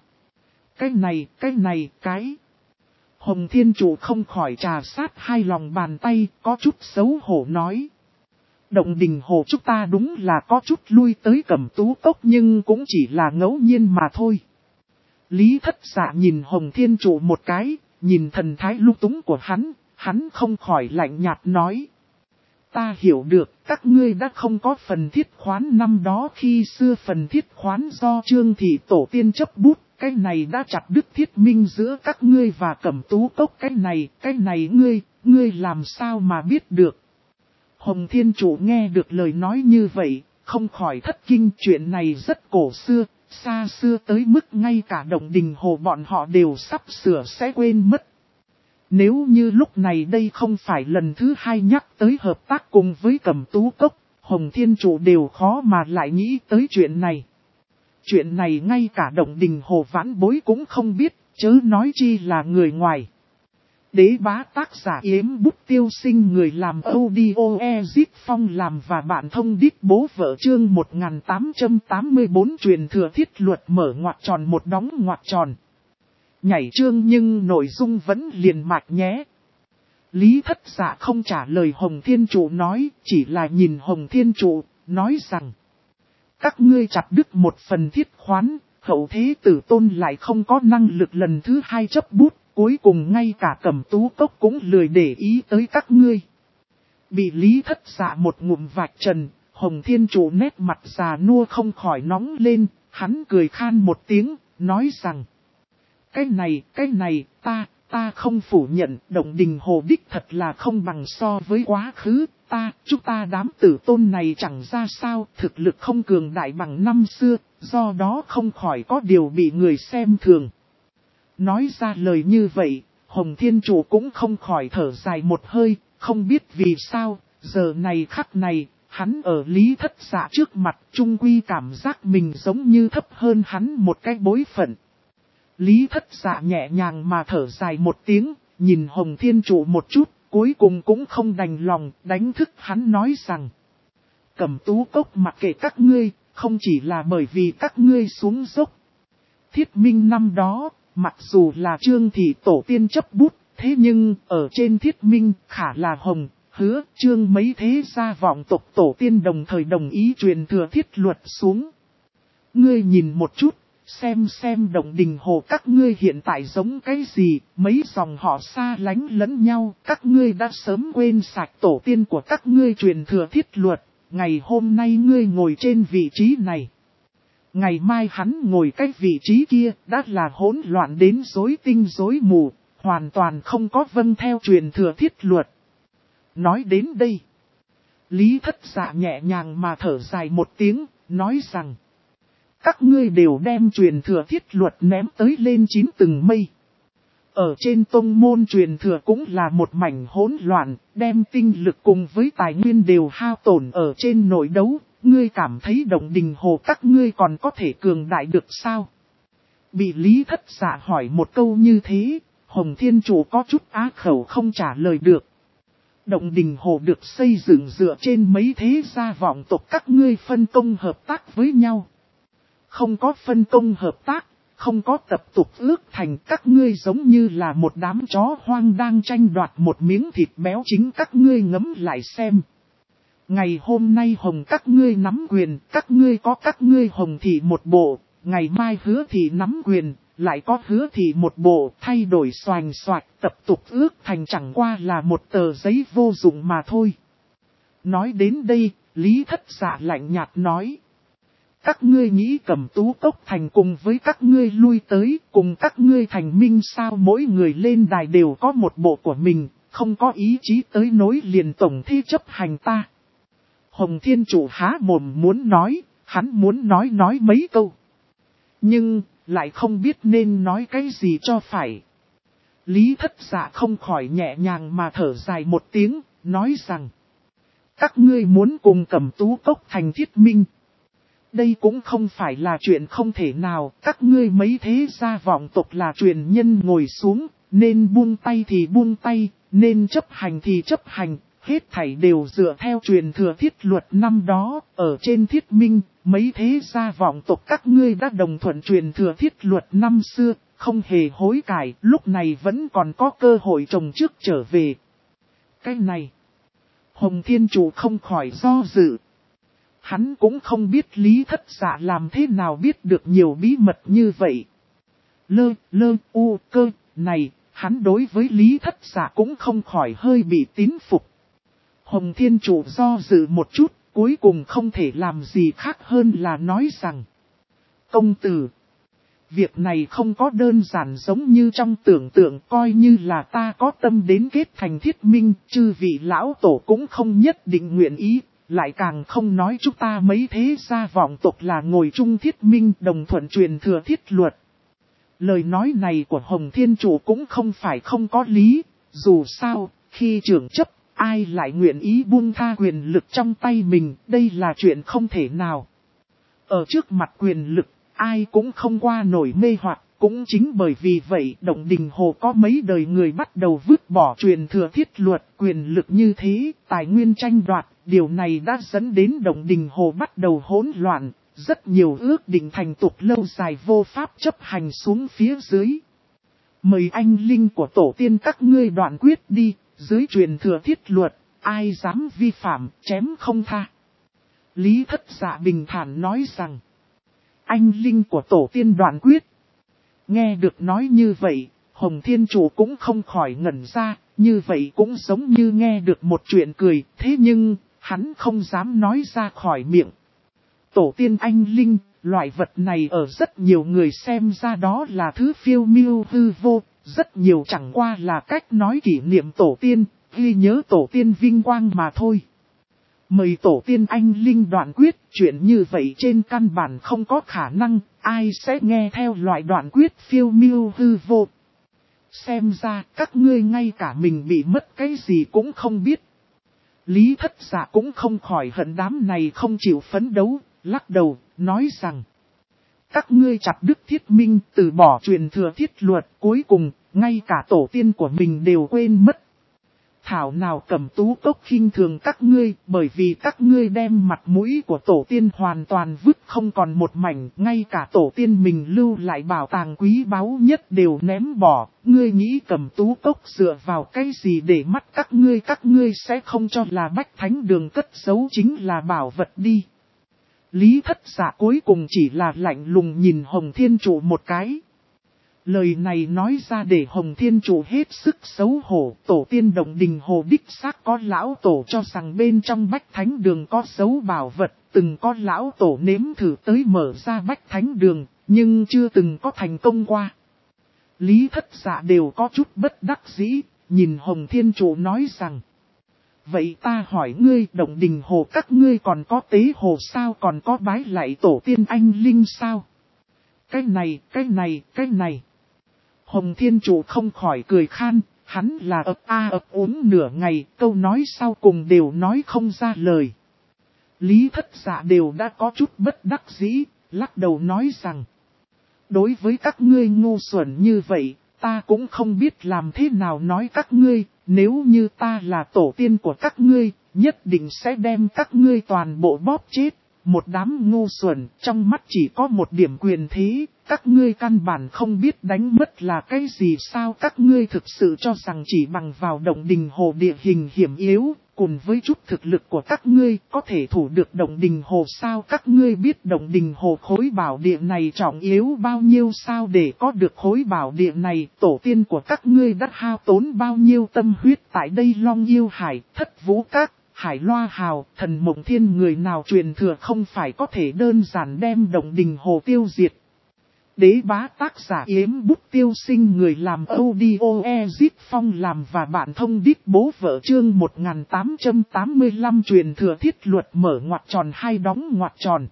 Speaker 1: Cái. Hồng Thiên Chủ không khỏi trà sát hai lòng bàn tay, có chút xấu hổ nói. Động Đình Hồ chúng ta đúng là có chút lui tới Cẩm Tú Cốc nhưng cũng chỉ là ngẫu nhiên mà thôi. Lý Thất Dạ nhìn Hồng Thiên Chủ một cái, nhìn thần thái lung túng của hắn không khỏi lạnh nhạt nói. Ta hiểu được các ngươi đã không có phần thiết khoán năm đó, khi xưa phần thiết khoán do Trương Thị tổ tiên chấp bút, cái này đã chặt đứt thiết minh giữa các ngươi và Cẩm Tú Cốc. Cái này ngươi làm sao mà biết được. Hồng Thiên Chủ nghe được lời nói như vậy, không khỏi thất kinh. Chuyện này rất cổ xưa, xa xưa tới mức ngay cả Động Đình Hồ bọn họ đều sắp sửa sẽ quên mất. Nếu như lúc này đây không phải lần thứ hai nhắc tới hợp tác cùng với Cẩm Tú Cốc, Hồng Thiên Chủ đều khó mà lại nghĩ tới chuyện này. Chuyện này ngay cả Động Đình Hồ vãn bối cũng không biết, chớ nói chi là người ngoài. Đế bá tác giả Yếm Bút Tiêu Sinh, người làm audio Ezip Phong làm và bạn thông đít bố vợ, chương 1884 truyền thừa thiết luật mở ngoặc tròn một đóng ngoặc tròn. Nhảy chương nhưng nội dung vẫn liền mạch nhé. Lý Thất Dạ không trả lời Hồng Thiên Chủ nói, chỉ là nhìn Hồng Thiên Chủ, nói rằng. Các ngươi chặt đứt một phần thiết khoán, hậu thế tử tôn lại không có năng lực lần thứ hai chấp bút, cuối cùng ngay cả Cẩm Tú Cốc cũng lười để ý tới các ngươi. Bị Lý Thất Dạ một ngụm vạch trần, Hồng Thiên Chủ nét mặt già nua không khỏi nóng lên, hắn cười khan một tiếng, nói rằng: cái này, ta không phủ nhận, Động Đình Hồ đích thật là không bằng so với quá khứ, chúng ta đám tử tôn này chẳng ra sao, thực lực không cường đại bằng năm xưa, do đó không khỏi có điều bị người xem thường. Nói ra lời như vậy, Hồng Thiên Chủ cũng không khỏi thở dài một hơi, không biết vì sao, giờ này khắc này, hắn ở Lý Thất Dạ trước mặt chung quy cảm giác mình giống như thấp hơn hắn một cái bối phận. Lý Thất Dạ nhẹ nhàng mà thở dài một tiếng, nhìn Hồng Thiên Chủ một chút, cuối cùng cũng không đành lòng, đánh thức hắn nói rằng: Cẩm Tú Cốc mặc kệ các ngươi, không chỉ là bởi vì các ngươi xuống dốc. Thiết Minh năm đó, mặc dù là Trương Thị tổ tiên chấp bút, thế nhưng ở trên Thiết Minh khả là Hồng, Hứa, Trương mấy thế gia vọng tộc tổ tiên đồng thời đồng ý truyền thừa thiết luật xuống. Ngươi nhìn một chút, xem Động Đình Hồ các ngươi hiện tại giống cái gì, mấy dòng họ xa lánh lẫn nhau, các ngươi đã sớm quên sạch tổ tiên của các ngươi truyền thừa thiết luật, ngày hôm nay ngươi ngồi trên vị trí này. Ngày mai hắn ngồi cái vị trí kia đã là hỗn loạn đến rối tinh rối mù, hoàn toàn không có vâng theo truyền thừa thiết luật. Nói đến đây, Lý Thất Dạ nhẹ nhàng mà thở dài một tiếng, nói rằng: các ngươi đều đem truyền thừa thiết luật ném tới lên 9 tầng mây. Ở trên tông môn truyền thừa cũng là một mảnh hỗn loạn, đem tinh lực cùng với tài nguyên đều hao tổn ở trên nội đấu, ngươi cảm thấy Động Đình Hồ các ngươi còn có thể cường đại được sao? Bị Lý Thất Dạ hỏi một câu như thế, Hồng Thiên Chủ có chút á khẩu không trả lời được. Động Đình Hồ được xây dựng dựa trên mấy thế gia vọng tộc các ngươi phân công hợp tác với nhau. Không có phân công hợp tác, không có tập tục ước thành, các ngươi giống như là một đám chó hoang đang tranh đoạt một miếng thịt béo, chính các ngươi ngẫm lại xem. Ngày hôm nay Hồng các ngươi nắm quyền, các ngươi có các ngươi Hồng Thị một bộ, ngày mai Hứa Thị nắm quyền, lại có Hứa Thị một bộ, thay đổi xoành xoạch, tập tục ước thành chẳng qua là một tờ giấy vô dụng mà thôi. Nói đến đây, Lý Thất Dạ lạnh nhạt nói: các ngươi nghĩ Cẩm Tú Cốc thành cùng với các ngươi lui tới, cùng các ngươi thành minh sao? Mỗi người lên đài đều có một bộ của mình, không có ý chí tới nối liền tổng thi chấp hành ta. Hồng Thiên Chủ há mồm muốn nói, hắn muốn nói mấy câu. Nhưng, lại không biết nên nói cái gì cho phải. Lý Thất Dạ không khỏi nhẹ nhàng mà thở dài một tiếng, nói rằng: các ngươi muốn cùng Cẩm Tú Cốc thành thiết minh. Đây cũng không phải là chuyện không thể nào, các ngươi mấy thế gia vọng tộc là truyền nhân ngồi xuống, nên buông tay thì buông tay, nên chấp hành thì chấp hành, hết thảy đều dựa theo truyền thừa thiết luật năm đó, ở trên thiết minh, mấy thế gia vọng tộc các ngươi đã đồng thuận truyền thừa thiết luật năm xưa, không hề hối cải, lúc này vẫn còn có cơ hội trồng trước trở về. Cái này, Hồng Thiên Chủ không khỏi do dự. Hắn cũng không biết Lý Thất Dạ làm thế nào biết được nhiều bí mật như vậy. Cơ này, hắn đối với Lý Thất Dạ cũng không khỏi hơi bị tín phục. Hồng Thiên Chủ do dự một chút, cuối cùng không thể làm gì khác hơn là nói rằng: công tử, việc này không có đơn giản giống như trong tưởng tượng, coi như là ta có tâm đến kết thành thiết minh, chư vị lão tổ cũng không nhất định nguyện ý. Lại càng không nói chúng ta mấy thế gia vọng tộc là ngồi chung thiết minh đồng thuận truyền thừa thiết luật. Lời nói này của Hồng Thiên Chủ cũng không phải không có lý, dù sao, khi trưởng chấp, ai lại nguyện ý buông tha quyền lực trong tay mình, đây là chuyện không thể nào. Ở trước mặt quyền lực, ai cũng không qua nổi mê hoặc, cũng chính bởi vì vậy Động Đình Hồ có mấy đời người bắt đầu vứt bỏ truyền thừa thiết luật, quyền lực như thế, tài nguyên tranh đoạt. Điều này đã dẫn đến Động Đình Hồ bắt đầu hỗn loạn, rất nhiều ước định thành tục lâu dài vô pháp chấp hành xuống phía dưới. Mời anh linh của tổ tiên các ngươi đoạn quyết đi, dưới truyền thừa thiết luật, ai dám vi phạm, chém không tha. Lý Thất Dạ bình thản nói rằng: anh linh của tổ tiên đoạn quyết. Nghe được nói như vậy, Hồng Thiên Chủ cũng không khỏi ngẩn ra, như vậy cũng giống như nghe được một chuyện cười, thế nhưng, hắn không dám nói ra khỏi miệng. Tổ tiên anh linh, loại vật này ở rất nhiều người xem ra đó là thứ phiêu miêu hư vô, rất nhiều chẳng qua là cách nói kỷ niệm tổ tiên, ghi nhớ tổ tiên vinh quang mà thôi. Mời tổ tiên anh linh đoạn quyết, chuyện như vậy trên căn bản không có khả năng, ai sẽ nghe theo loại đoạn quyết phiêu miêu hư vô. Xem ra các ngươi ngay cả mình bị mất cái gì cũng không biết. Lý Thất Dạ cũng không khỏi hận đám này không chịu phấn đấu, lắc đầu, nói rằng: các ngươi chặt đức thiết minh, từ bỏ truyền thừa thiết luật, cuối cùng, ngay cả tổ tiên của mình đều quên mất. Thảo nào Cẩm Tú Cốc khinh thường các ngươi, bởi vì các ngươi đem mặt mũi của tổ tiên hoàn toàn vứt không còn một mảnh, ngay cả tổ tiên mình lưu lại bảo tàng quý báu nhất đều ném bỏ. Ngươi nghĩ Cẩm Tú Cốc dựa vào cái gì để mắt các ngươi sẽ không cho là Bách Thánh Đường cất giấu chính là bảo vật đi. Lý Thất Dạ cuối cùng chỉ là lạnh lùng nhìn Hồng Thiên Trụ một cái. Lời này nói ra để Hồng Thiên Trụ hết sức xấu hổ, tổ tiên Động Đình Hồ đích xác có lão tổ cho rằng bên trong Bách Thánh Đường có giấu bảo vật, từng có lão tổ nếm thử tới mở ra Bách Thánh Đường, nhưng chưa từng có thành công qua. Lý Thất Dạ đều có chút bất đắc dĩ, nhìn Hồng Thiên Trụ nói rằng: vậy ta hỏi ngươi, Động Đình Hồ các ngươi còn có tế hồ sao, còn có bái lạy tổ tiên anh linh sao? Cái này. Hồng Thiên Trụ không khỏi cười khan, hắn là ấp úng nửa ngày, câu nói sau cùng đều nói không ra lời. Lý Thất Dạ đều đã có chút bất đắc dĩ, lắc đầu nói rằng: đối với các ngươi ngu xuẩn như vậy, ta cũng không biết làm thế nào nói các ngươi, nếu như ta là tổ tiên của các ngươi, nhất định sẽ đem các ngươi toàn bộ bóp chết. Một đám ngu xuẩn, trong mắt chỉ có một điểm quyền thế, các ngươi căn bản không biết đánh mất là cái gì sao, các ngươi thực sự cho rằng chỉ bằng vào Động Đình Hồ địa hình hiểm yếu, cùng với chút thực lực của các ngươi có thể thủ được Động Đình Hồ sao, các ngươi biết Động Đình Hồ khối bảo địa này trọng yếu bao nhiêu sao, để có được khối bảo địa này, tổ tiên của các ngươi đã hao tốn bao nhiêu tâm huyết tại đây Long Yêu Hải, Thất Vũ Các. Hải Loa Hào, Thần Mộng Thiên người nào truyền thừa không phải có thể đơn giản đem Động Đình Hồ tiêu diệt. Đế bá tác giả Yếm Bút Tiêu Sinh người làm audio Zip Phong làm và bạn thông đít bố vợ chương 1885 truyền thừa thiết luật mở ngoặc tròn hai đóng ngoặc tròn.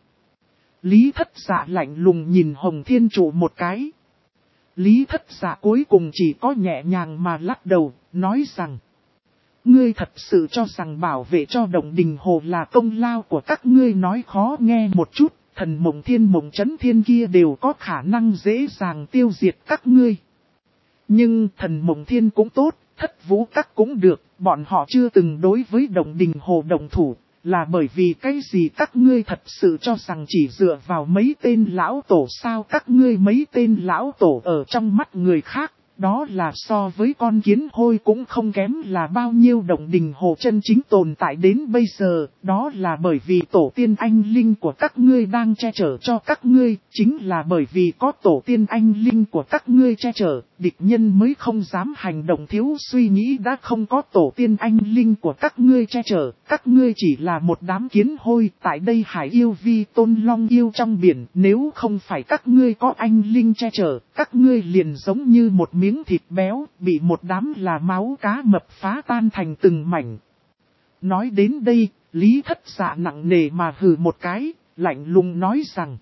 Speaker 1: Lý Thất Dạ lạnh lùng nhìn Hồng Thiên Trụ một cái. Lý Thất Dạ cuối cùng chỉ có nhẹ nhàng mà lắc đầu, nói rằng: ngươi thật sự cho rằng bảo vệ cho Động Đình Hồ là công lao của các ngươi, nói khó nghe một chút, Thần Mộng Thiên Mộng Chấn Thiên kia đều có khả năng dễ dàng tiêu diệt các ngươi. Nhưng Thần Mộng Thiên cũng tốt, Thất Vũ Các cũng được, bọn họ chưa từng đối với Động Đình Hồ động thủ, là bởi vì cái gì các ngươi thật sự cho rằng chỉ dựa vào mấy tên lão tổ sao, các ngươi mấy tên lão tổ ở trong mắt người khác. Đó là so với con kiến hôi cũng không kém là bao nhiêu. Động Đình Hồ chân chính tồn tại đến bây giờ, đó là bởi vì tổ tiên anh linh của các ngươi đang che chở cho các ngươi, chính là bởi vì có tổ tiên anh linh của các ngươi che chở, địch nhân mới không dám hành động thiếu suy nghĩ, đã không có tổ tiên anh linh của các ngươi che chở, các ngươi chỉ là một đám kiến hôi, tại đây Hải Yêu Vi Tôn Long Yêu trong biển, nếu không phải các ngươi có anh linh che chở, các ngươi liền giống như một miếng thịt béo, bị một đám là máu cá mập phá tan thành từng mảnh. Nói đến đây, Lý Thất Dạ nặng nề mà hừ một cái, lạnh lùng nói rằng: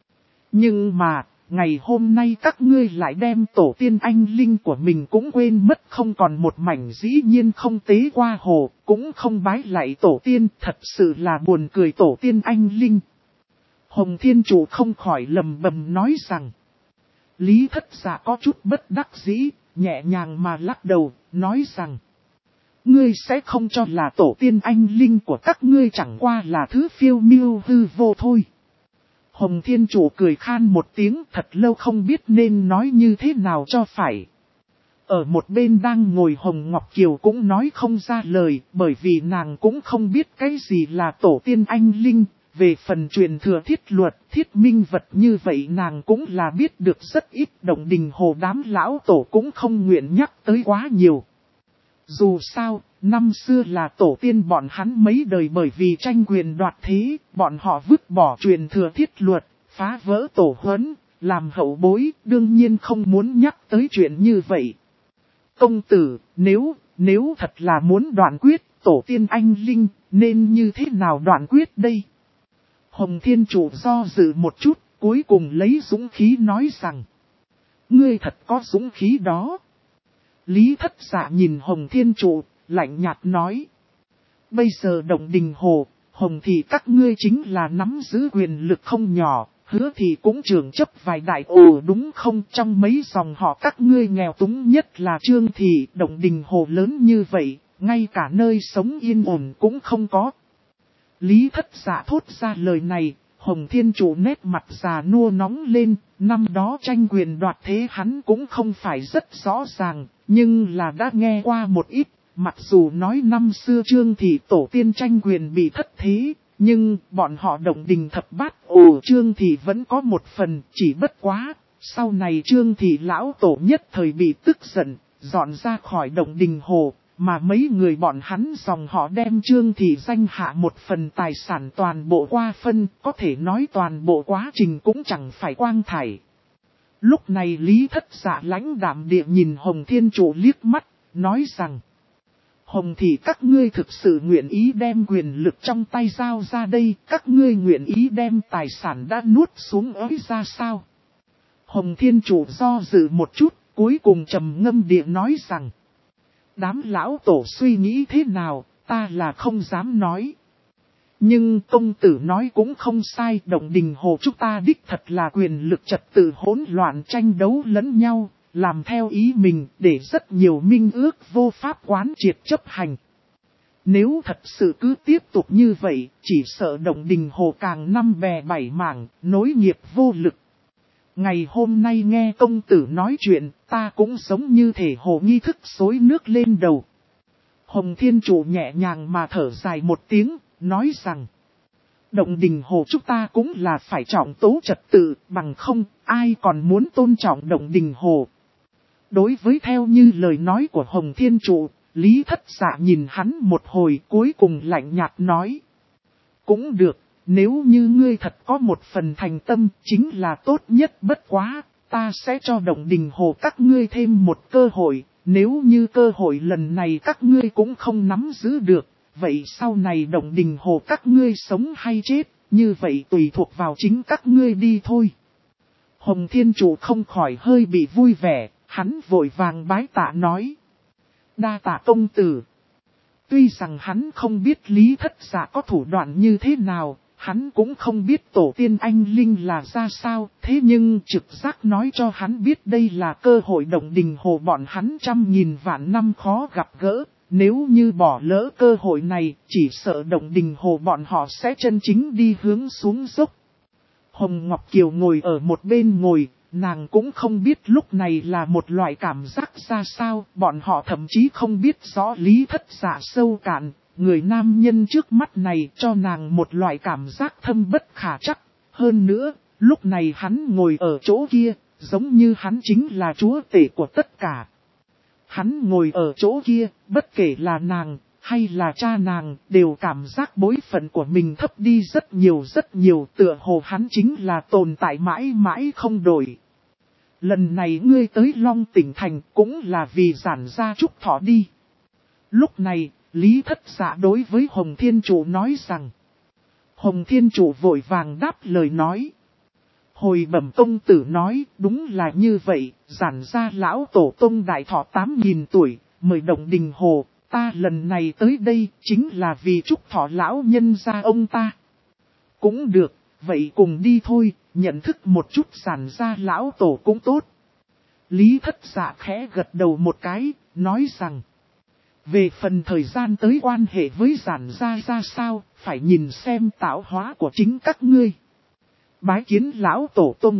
Speaker 1: nhưng mà, ngày hôm nay các ngươi lại đem tổ tiên anh linh của mình cũng quên mất không còn một mảnh, dĩ nhiên không tế qua hồ, cũng không bái lạy tổ tiên, thật sự là buồn cười tổ tiên anh linh. Hồng Thiên Trụ không khỏi lầm bầm nói rằng. Lý Thất Dạ có chút bất đắc dĩ, nhẹ nhàng mà lắc đầu, nói rằng: ngươi sẽ không cho là tổ tiên anh linh của các ngươi chẳng qua là thứ phiêu miêu hư vô thôi. Hồng Thiên Trụ cười khan một tiếng, thật lâu không biết nên nói như thế nào cho phải. Ở một bên đang ngồi Hồng Ngọc Kiều cũng nói không ra lời, bởi vì nàng cũng không biết cái gì là tổ tiên anh linh, Về phần truyền thừa thiết luật, thiết minh vật như vậy nàng cũng là biết được rất ít, Động Đình Hồ đám lão tổ cũng không nguyện nhắc tới quá nhiều. Dù sao, năm xưa là tổ tiên bọn hắn mấy đời bởi vì tranh quyền đoạt thế, bọn họ vứt bỏ truyền thừa thiết luật, phá vỡ tổ huấn, làm hậu bối, đương nhiên không muốn nhắc tới chuyện như vậy. Công tử, nếu thật là muốn đoạn quyết, tổ tiên anh linh, nên như thế nào đoạn quyết đây? Hồng Thiên Chủ do dự một chút, cuối cùng lấy dũng khí nói rằng. Ngươi thật có dũng khí đó. Lý Thất Dạ nhìn Hồng Thiên Chủ, lạnh nhạt nói. Bây giờ Động Đình Hồ, Hồng thì các ngươi chính là nắm giữ quyền lực không nhỏ, Hứa thì cũng trưởng chấp vài đại đúng không? Trong mấy dòng họ các ngươi nghèo túng nhất là Trương Thị, Động Đình Hồ lớn như vậy, ngay cả nơi sống yên ổn cũng không có. Lý Thất Dạ thốt ra lời này, Hồng Thiên Chủ nét mặt già nua nóng lên, năm đó tranh quyền đoạt thế hắn cũng không phải rất rõ ràng, nhưng là đã nghe qua một ít, mặc dù nói năm xưa Trương Thị tổ tiên tranh quyền bị thất thế, nhưng bọn họ Động Đình thập bát Trương Thị vẫn có một phần, chỉ bất quá, sau này Trương Thị lão tổ nhất thời bị tức giận, dọn ra khỏi Động Đình Hồ. Mà mấy người bọn hắn dòng họ đem Trương Thị danh hạ một phần tài sản toàn bộ qua phân, có thể nói toàn bộ quá trình cũng chẳng phải quang thải. Lúc này Lý Thất Dạ lãnh đạm địa nhìn Hồng Thiên Chủ liếc mắt, nói rằng. Hồng Thị các ngươi thực sự nguyện ý đem quyền lực trong tay giao ra đây, các ngươi nguyện ý đem tài sản đã nuốt xuống ới ra sao? Hồng Thiên Chủ do dự một chút, cuối cùng trầm ngâm địa nói rằng. Đám lão tổ suy nghĩ thế nào, ta là không dám nói. Nhưng công tử nói cũng không sai, Động Đình Hồ chúng ta đích thật là quyền lực trật tự hỗn loạn tranh đấu lẫn nhau, làm theo ý mình để rất nhiều minh ước vô pháp quán triệt chấp hành. Nếu thật sự cứ tiếp tục như vậy, chỉ sợ Động Đình Hồ càng năm bè bảy mảng, nối nghiệp vô lực. Ngày hôm nay nghe công tử nói chuyện, ta cũng giống như thể hồ nghi thức xối nước lên đầu. Hồng Thiên Chủ nhẹ nhàng mà thở dài một tiếng, nói rằng. Động Đình Hồ chúng ta cũng là phải trọng tố trật tự, bằng không, ai còn muốn tôn trọng Động Đình Hồ. Đối với theo như lời nói của Hồng Thiên Chủ, Lý Thất Dạ nhìn hắn một hồi cuối cùng lạnh nhạt nói. Cũng được. Nếu như ngươi thật có một phần thành tâm, chính là tốt nhất bất quá, ta sẽ cho Động Đình Hồ các ngươi thêm một cơ hội, nếu như cơ hội lần này các ngươi cũng không nắm giữ được, vậy sau này Động Đình Hồ các ngươi sống hay chết, như vậy tùy thuộc vào chính các ngươi đi thôi. Hồng Thiên Chủ không khỏi hơi bị vui vẻ, hắn vội vàng bái tạ nói. Đa tạ công tử. Tuy rằng hắn không biết Lý Thất Dạ có thủ đoạn như thế nào, hắn cũng không biết tổ tiên anh linh là ra sao, thế nhưng trực giác nói cho hắn biết đây là cơ hội Động Đình Hồ bọn hắn 100.000 vạn năm khó gặp gỡ, nếu như bỏ lỡ cơ hội này, chỉ sợ Động Đình Hồ bọn họ sẽ chân chính đi hướng xuống dốc. Hồng Ngọc Kiều ngồi ở một bên ngồi, nàng cũng không biết lúc này là một loại cảm giác ra sao, bọn họ thậm chí không biết rõ Lý Thất Dạ sâu cạn. Người nam nhân trước mắt này cho nàng một loại cảm giác thâm bất khả trắc. Hơn nữa, lúc này hắn ngồi ở chỗ kia, giống như hắn chính là chúa tể của tất cả. Hắn ngồi ở chỗ kia, bất kể là nàng, hay là cha nàng, đều cảm giác bối phận của mình thấp đi rất nhiều, tựa hồ hắn chính là tồn tại mãi mãi không đổi. Lần này ngươi tới Long Tỉnh Thành cũng là vì giản gia chúc thọ đi. Lúc này, Lý Thất Dạ đối với Hồng Thiên Chủ nói rằng. Hồng Thiên Chủ vội vàng đáp lời nói. Hồi bẩm công tử nói, đúng là như vậy, giản gia lão tổ tông đại thọ 8.000 tuổi, mời Động Đình Hồ, ta lần này tới đây chính là vì chúc thọ lão nhân gia ông ta. Cũng được, vậy cùng đi thôi, nhận thức một chút giản gia lão tổ cũng tốt. Lý Thất Dạ khẽ gật đầu một cái, nói rằng. Về phần thời gian tới quan hệ với giản gia ra sao, phải nhìn xem tạo hóa của chính các ngươi. Bái kiến lão tổ tung.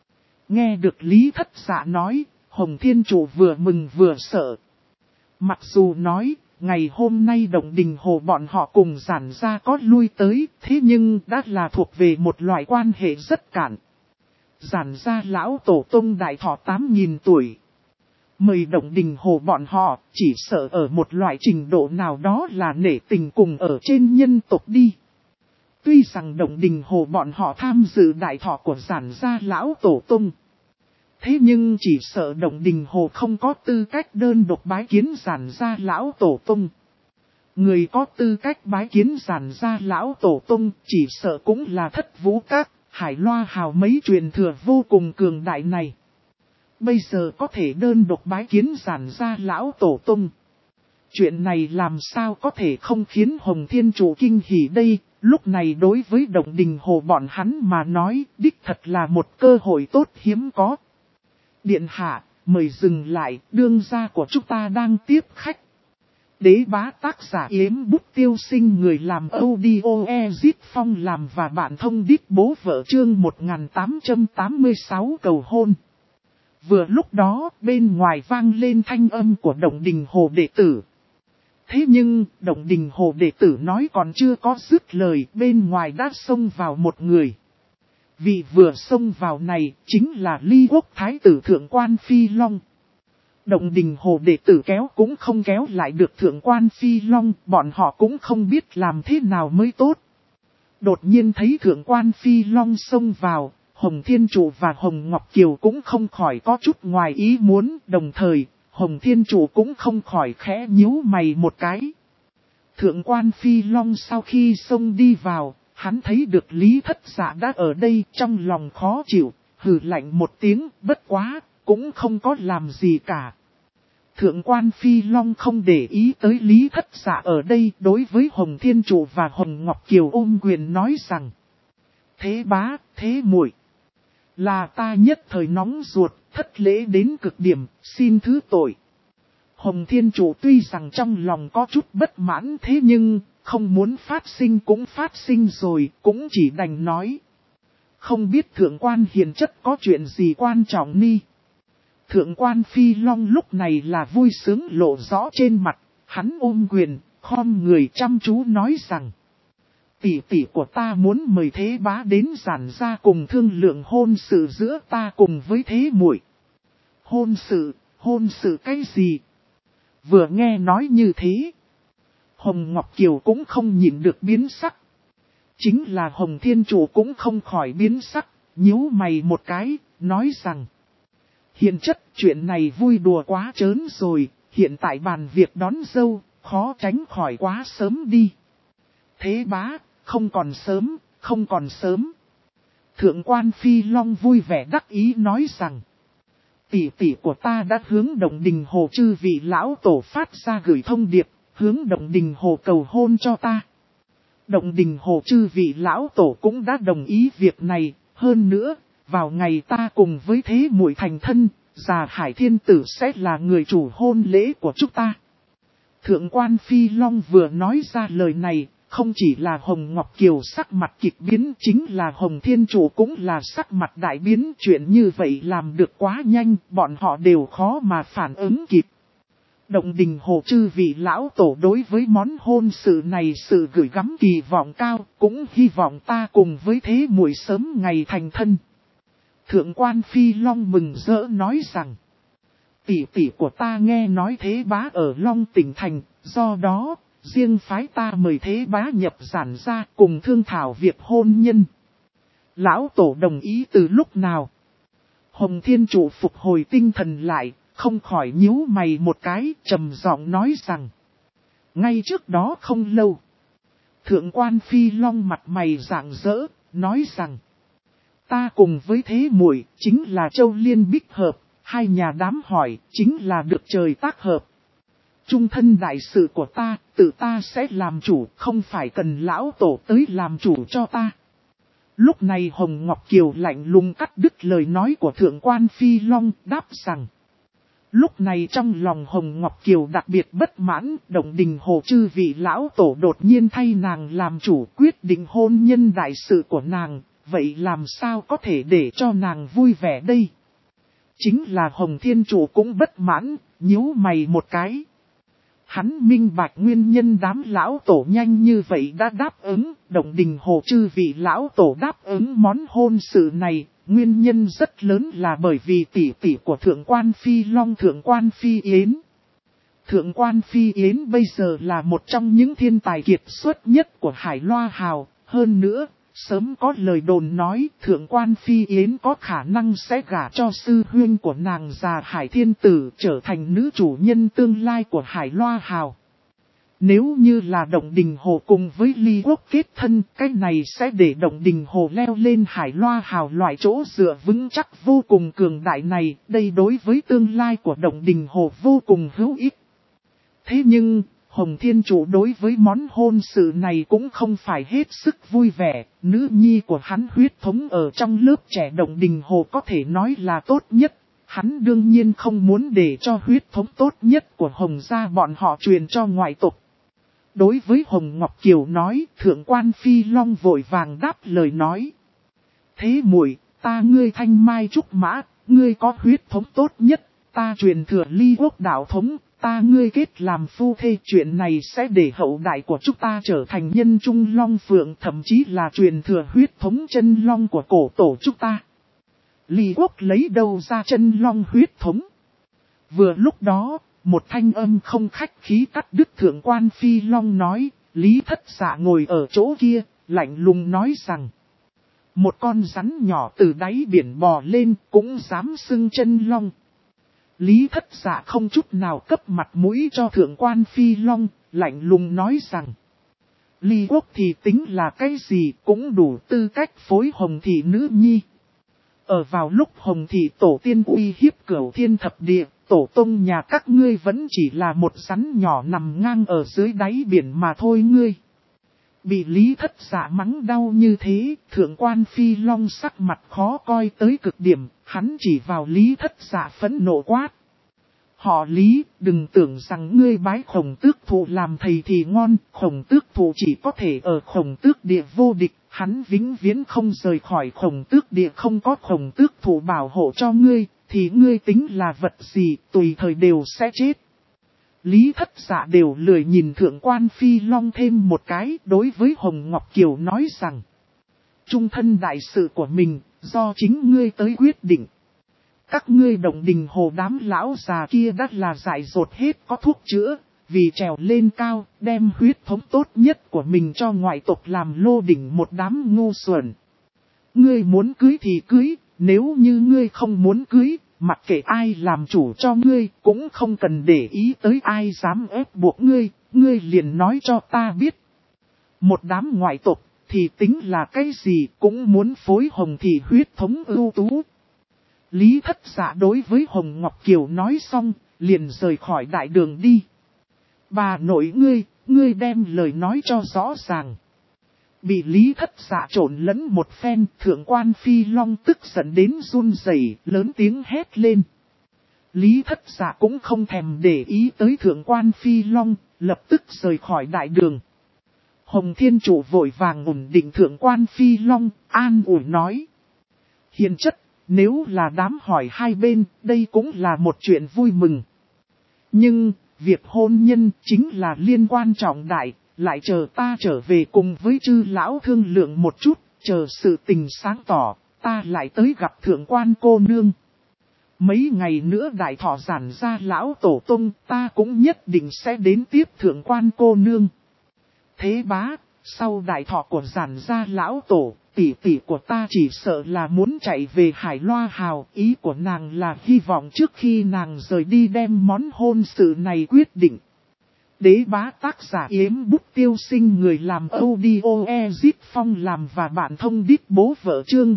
Speaker 1: Nghe được Lý Thất Dạ nói, Hồng Thiên Chủ vừa mừng vừa sợ. Mặc dù nói, ngày hôm nay Động Đình Hồ bọn họ cùng Giản gia có lui tới, thế nhưng đã là thuộc về một loại quan hệ rất cạn. Giản gia lão tổ tông đại thọ 8.000 tuổi. Mời Động Đình Hồ bọn họ, chỉ sợ ở một loại trình độ nào đó là nể tình cùng ở trên nhân tộc đi. Tuy rằng Động Đình Hồ bọn họ tham dự đại thọ của Giản gia lão tổ tông. Thế nhưng chỉ sợ Động Đình Hồ không có tư cách đơn độc bái kiến Giản gia lão tổ tông. Người có tư cách bái kiến Giản gia lão tổ tông chỉ sợ cũng là Thất Vũ Các, Hải Loa Hào mấy truyền thừa vô cùng cường đại này. Bây giờ có thể đơn độc bái kiến Giản gia lão tổ tông. Chuyện này làm sao có thể không khiến Hồng Thiên Chủ kinh hỉ đây, lúc này đối với Động Đình Hồ bọn hắn mà nói, đích thật là một cơ hội tốt hiếm có. Điện hạ, mời dừng lại, đương gia của chúng ta đang tiếp khách. Đế bá tác giả Yếm Bút Tiêu Sinh, người làm audio Ezit Phong làm và bạn thông đít bố vợ chương 1886 cầu hôn. Vừa lúc đó, bên ngoài vang lên thanh âm của Động Đình Hồ đệ tử. Thế nhưng, Động Đình Hồ đệ tử nói còn chưa có dứt lời, bên ngoài đã xông vào một người. Vị vừa xông vào này, chính là Ly Quốc Thái tử Thượng quan Phi Long. Động Đình Hồ đệ tử kéo cũng không kéo lại được Thượng quan Phi Long, bọn họ cũng không biết làm thế nào mới tốt. Đột nhiên thấy Thượng quan Phi Long xông vào, Hồng Thiên Trụ và Hồng Ngọc Kiều cũng không khỏi có chút ngoài ý muốn, đồng thời, Hồng Thiên Trụ cũng không khỏi khẽ nhíu mày một cái. Thượng quan Phi Long sau khi xông đi vào, hắn thấy được Lý Thất Dạ đã ở đây, trong lòng khó chịu, hừ lạnh một tiếng, bất quá, cũng không có làm gì cả. Thượng quan Phi Long không để ý tới Lý Thất Dạ ở đây, đối với Hồng Thiên Trụ và Hồng Ngọc Kiều ôm quyền nói rằng: Thế bá, thế muội, là ta nhất thời nóng ruột, thất lễ đến cực điểm, xin thứ tội. Hồng Thiên Trụ tuy rằng trong lòng có chút bất mãn, thế nhưng không muốn phát sinh cũng phát sinh rồi, cũng chỉ đành nói: Không biết thượng quan hiền chất có chuyện gì quan trọng ni. Thượng quan Phi Long lúc này là vui sướng lộ rõ trên mặt, hắn ôm quyền, khom người chăm chú nói rằng: Tỷ tỷ của ta muốn mời Thế bá đến Giản gia cùng thương lượng hôn sự giữa ta cùng với Thế muội. Hôn sự cái gì? Vừa nghe nói như thế, Hồng Ngọc Kiều cũng không nhìn được biến sắc. Chính là Hồng Thiên Trụ cũng không khỏi biến sắc, nhíu mày một cái, nói rằng: Hiền chất, chuyện này vui đùa quá trớn rồi, hiện tại bàn việc đón dâu, khó tránh khỏi quá sớm đi. Thế bá, không còn sớm, không còn sớm. Thượng quan Phi Long vui vẻ đắc ý nói rằng: Tỷ tỷ của ta đã hướng Động Đình Hồ chư vị lão tổ phát ra gửi thông điệp, hướng Động Đình Hồ cầu hôn cho ta. Động Đình Hồ chư vị lão tổ cũng đã đồng ý việc này, hơn nữa, vào ngày ta cùng với Thế muội thành thân, Già Hải Thiên Tử sẽ là người chủ hôn lễ của chúng ta. Thượng quan Phi Long vừa nói ra lời này, không chỉ là Hồng Ngọc Kiều sắc mặt kịch biến, chính là Hồng Thiên Trụ cũng là sắc mặt đại biến. Chuyện như vậy làm được quá nhanh, bọn họ đều khó mà phản ứng kịp. Động Đình Hồ chư vị lão tổ đối với món hôn sự này sự gửi gắm kỳ vọng cao, cũng hy vọng ta cùng với Thế muội sớm ngày thành thân. Thượng quan Phi Long mừng rỡ nói rằng: Tỷ tỷ của ta nghe nói Thế bá ở Long tỉnh thành, do đó, riêng phái ta mời Thế bá nhập Giản gia cùng thương thảo việc hôn nhân. Lão tổ đồng ý từ lúc nào? Hồng Thiên Trụ phục hồi tinh thần lại, không khỏi nhíu mày một cái, trầm giọng nói rằng: Ngay trước đó không lâu. Thượng quan Phi Long mặt mày rạng rỡ, nói rằng: Ta cùng với Thế muội chính là Châu Liên Bích hợp, hai nhà đám hỏi chính là được trời tác hợp. Trung thân đại sự của ta, tự ta sẽ làm chủ, không phải cần lão tổ tới làm chủ cho ta. Lúc này Hồng Ngọc Kiều lạnh lùng cắt đứt lời nói của Thượng quan Phi Long, đáp rằng: Lúc này trong lòng Hồng Ngọc Kiều đặc biệt bất mãn, Động Đình Hồ chư vị lão tổ đột nhiên thay nàng làm chủ quyết định hôn nhân đại sự của nàng, vậy làm sao có thể để cho nàng vui vẻ đây? Chính là Hồng Thiên Trụ cũng bất mãn, nhíu mày một cái. Hắn minh bạch nguyên nhân đám lão tổ nhanh như vậy đã đáp ứng, Động Đình Hồ chư vị lão tổ đáp ứng món hôn sự này, nguyên nhân rất lớn là bởi vì tỷ tỷ của Thượng Quan Phi Long Thượng Quan Phi Yến. Thượng Quan Phi Yến bây giờ là một trong những thiên tài kiệt xuất nhất của Hải Loa Hào, hơn nữa, sớm có lời đồn nói Thượng Quan Phi Yến có khả năng sẽ gả cho sư huynh của nàng già Hải Thiên Tử trở thành nữ chủ nhân tương lai của Hải Loa Hào. Nếu như là Động Đình Hồ cùng với Ly Quốc kết thân, cái này sẽ để Động Đình Hồ leo lên Hải Loa Hào loại chỗ dựa vững chắc vô cùng cường đại này, đây đối với tương lai của Động Đình Hồ vô cùng hữu ích. Thế nhưng, Hồng Thiên Chủ đối với món hôn sự này cũng không phải hết sức vui vẻ, nữ nhi của hắn huyết thống ở trong lớp trẻ Động Đình Hồ có thể nói là tốt nhất. Hắn đương nhiên không muốn để cho huyết thống tốt nhất của Hồng gia bọn họ truyền cho ngoại tộc. Đối với Hồng Ngọc Kiều nói, Thượng Quan Phi Long vội vàng đáp lời nói. Thế muội, ta ngươi thanh mai trúc mã, ngươi có huyết thống tốt nhất, ta truyền thừa Ly Quốc đạo thống. Ta ngươi kết làm phu thê, chuyện này sẽ để hậu đại của chúng ta trở thành nhân trung long phượng, thậm chí là truyền thừa huyết thống chân long của cổ tổ chúng ta. Ly Quốc lấy đâu ra chân long huyết thống? Vừa lúc đó, một thanh âm không khách khí cắt đứt Thượng Quan Phi Long nói, Lý Thất Dạ ngồi ở chỗ kia, lạnh lùng nói rằng. Một con rắn nhỏ từ đáy biển bò lên cũng dám xưng chân long. Lý Thất Dạ không chút nào cấp mặt mũi cho Thượng Quan Phi Long, lạnh lùng nói rằng. Ly Quốc thì tính là cái gì cũng đủ tư cách phối Hồng Thị nữ nhi. Ở vào lúc Hồng Thị tổ tiên uy hiếp Cửu Thiên Thập Địa, tổ tông nhà các ngươi vẫn chỉ là một rắn nhỏ nằm ngang ở dưới đáy biển mà thôi ngươi. Bị Lý Thất Dạ mắng đau như thế, Thượng Quan Phi Long sắc mặt khó coi tới cực điểm, hắn chỉ vào Lý Thất Dạ phẫn nộ quát. Họ Lý, đừng tưởng rằng ngươi bái Khổng Tước Thụ làm thầy thì ngon, Khổng Tước Thụ chỉ có thể ở Khổng Tước Địa vô địch, hắn vĩnh viễn không rời khỏi Khổng Tước Địa, không có Khổng Tước Thụ bảo hộ cho ngươi, thì ngươi tính là vật gì, tùy thời đều sẽ chết. Lý Thất Dạ đều lười nhìn Thượng Quan Phi Long thêm một cái, đối với Hồng Ngọc Kiều nói rằng. Trung thân đại sự của mình, do chính ngươi tới quyết định. Các ngươi Động Đình Hồ đám lão già kia đã là dại dột hết có thuốc chữa, vì trèo lên cao, đem huyết thống tốt nhất của mình cho ngoại tộc làm lô đỉnh một đám ngu xuẩn. Ngươi muốn cưới thì cưới, nếu như ngươi không muốn cưới, mặc kệ ai làm chủ cho ngươi, cũng không cần để ý tới ai dám ép buộc ngươi, ngươi liền nói cho ta biết. Một đám ngoại tộc, thì tính là cái gì cũng muốn phối Hồng Thị huyết thống ưu tú. Lý Thất Dạ đối với Hồng Ngọc Kiều nói xong, liền rời khỏi đại đường đi. Bà nội ngươi đem lời nói cho rõ ràng. Bị Lý Thất Dạ trộn lẫn một phen, Thượng Quan Phi Long tức giận đến run rẩy, lớn tiếng hét lên. Lý Thất Dạ cũng không thèm để ý tới Thượng Quan Phi Long, lập tức rời khỏi đại đường. Hồng Thiên Chủ vội vàng ổn định Thượng Quan Phi Long, an ủi nói. Hiền chất, nếu là đám hỏi hai bên, đây cũng là một chuyện vui mừng. Nhưng, việc hôn nhân chính là liên quan trọng đại, lại chờ ta trở về cùng với chư lão thương lượng một chút, chờ sự tình sáng tỏ, ta lại tới gặp Thượng Quan cô nương. Mấy ngày nữa đại thọ giản ra lão tổ tông, ta cũng nhất định sẽ đến tiếp Thượng Quan cô nương. Thế bá, sau đại thọ của giản ra lão tổ, tỷ tỷ của ta chỉ sợ là muốn chạy về Hải Loa Hào, ý của nàng là hy vọng trước khi nàng rời đi đem món hôn sự này quyết định. Đế bá tác giả Yếm Bút Tiêu Sinh, người làm audio Ezip Phong làm và bạn thông đít bố vợ chương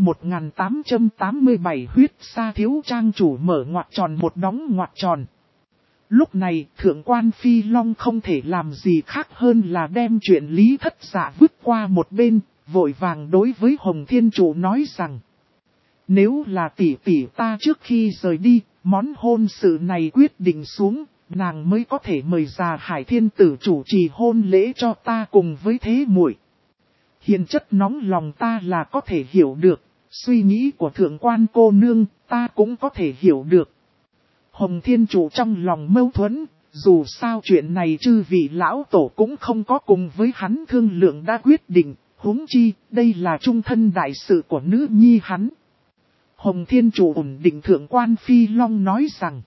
Speaker 1: 1887 huyết sa thiếu trang chủ mở ngoặc tròn một đóng ngoặc tròn. Lúc này Thượng Quan Phi Long không thể làm gì khác hơn là đem chuyện Lý Thất Dạ vứt qua một bên, vội vàng đối với Hồng Thiên Chủ nói rằng. Nếu là tỷ tỷ ta trước khi rời đi, món hôn sự này quyết định xuống, nàng mới có thể mời già Hải Thiên Tử chủ trì hôn lễ cho ta cùng với thế muội. Hiền chất nóng lòng ta là có thể hiểu được, suy nghĩ của Thượng Quan cô nương ta cũng có thể hiểu được. Hồng Thiên Chủ trong lòng mâu thuẫn, Dù sao chuyện này chư vị lão tổ cũng không có cùng với hắn thương lượng đã quyết định, huống chi, đây là trung thân đại sự của nữ nhi hắn. Hồng Thiên Chủ ổn định thượng quan Phi Long nói rằng,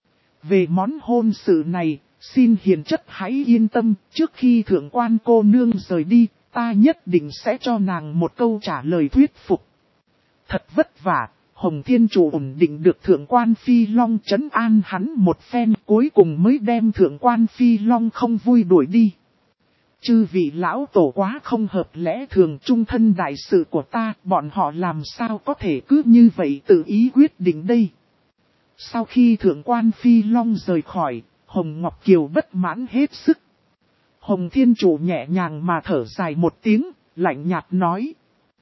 Speaker 1: về món hôn sự này, xin hiền chất hãy yên tâm, trước khi thượng quan cô nương rời đi, ta nhất định sẽ cho nàng một câu trả lời thuyết phục. Thật vất vả, Hồng Thiên Chủ ổn định được thượng quan Phi Long trấn an hắn một phen, cuối cùng mới đem thượng quan Phi Long không vui đuổi đi. Chư vị lão tổ quá không hợp lẽ thường, trung thân đại sự của ta, bọn họ làm sao có thể cứ như vậy tự ý quyết định đây. Sau khi thượng quan Phi Long rời khỏi, Hồng Ngọc Kiều bất mãn hết sức. Hồng Thiên Chủ nhẹ nhàng mà thở dài một tiếng, lạnh nhạt nói.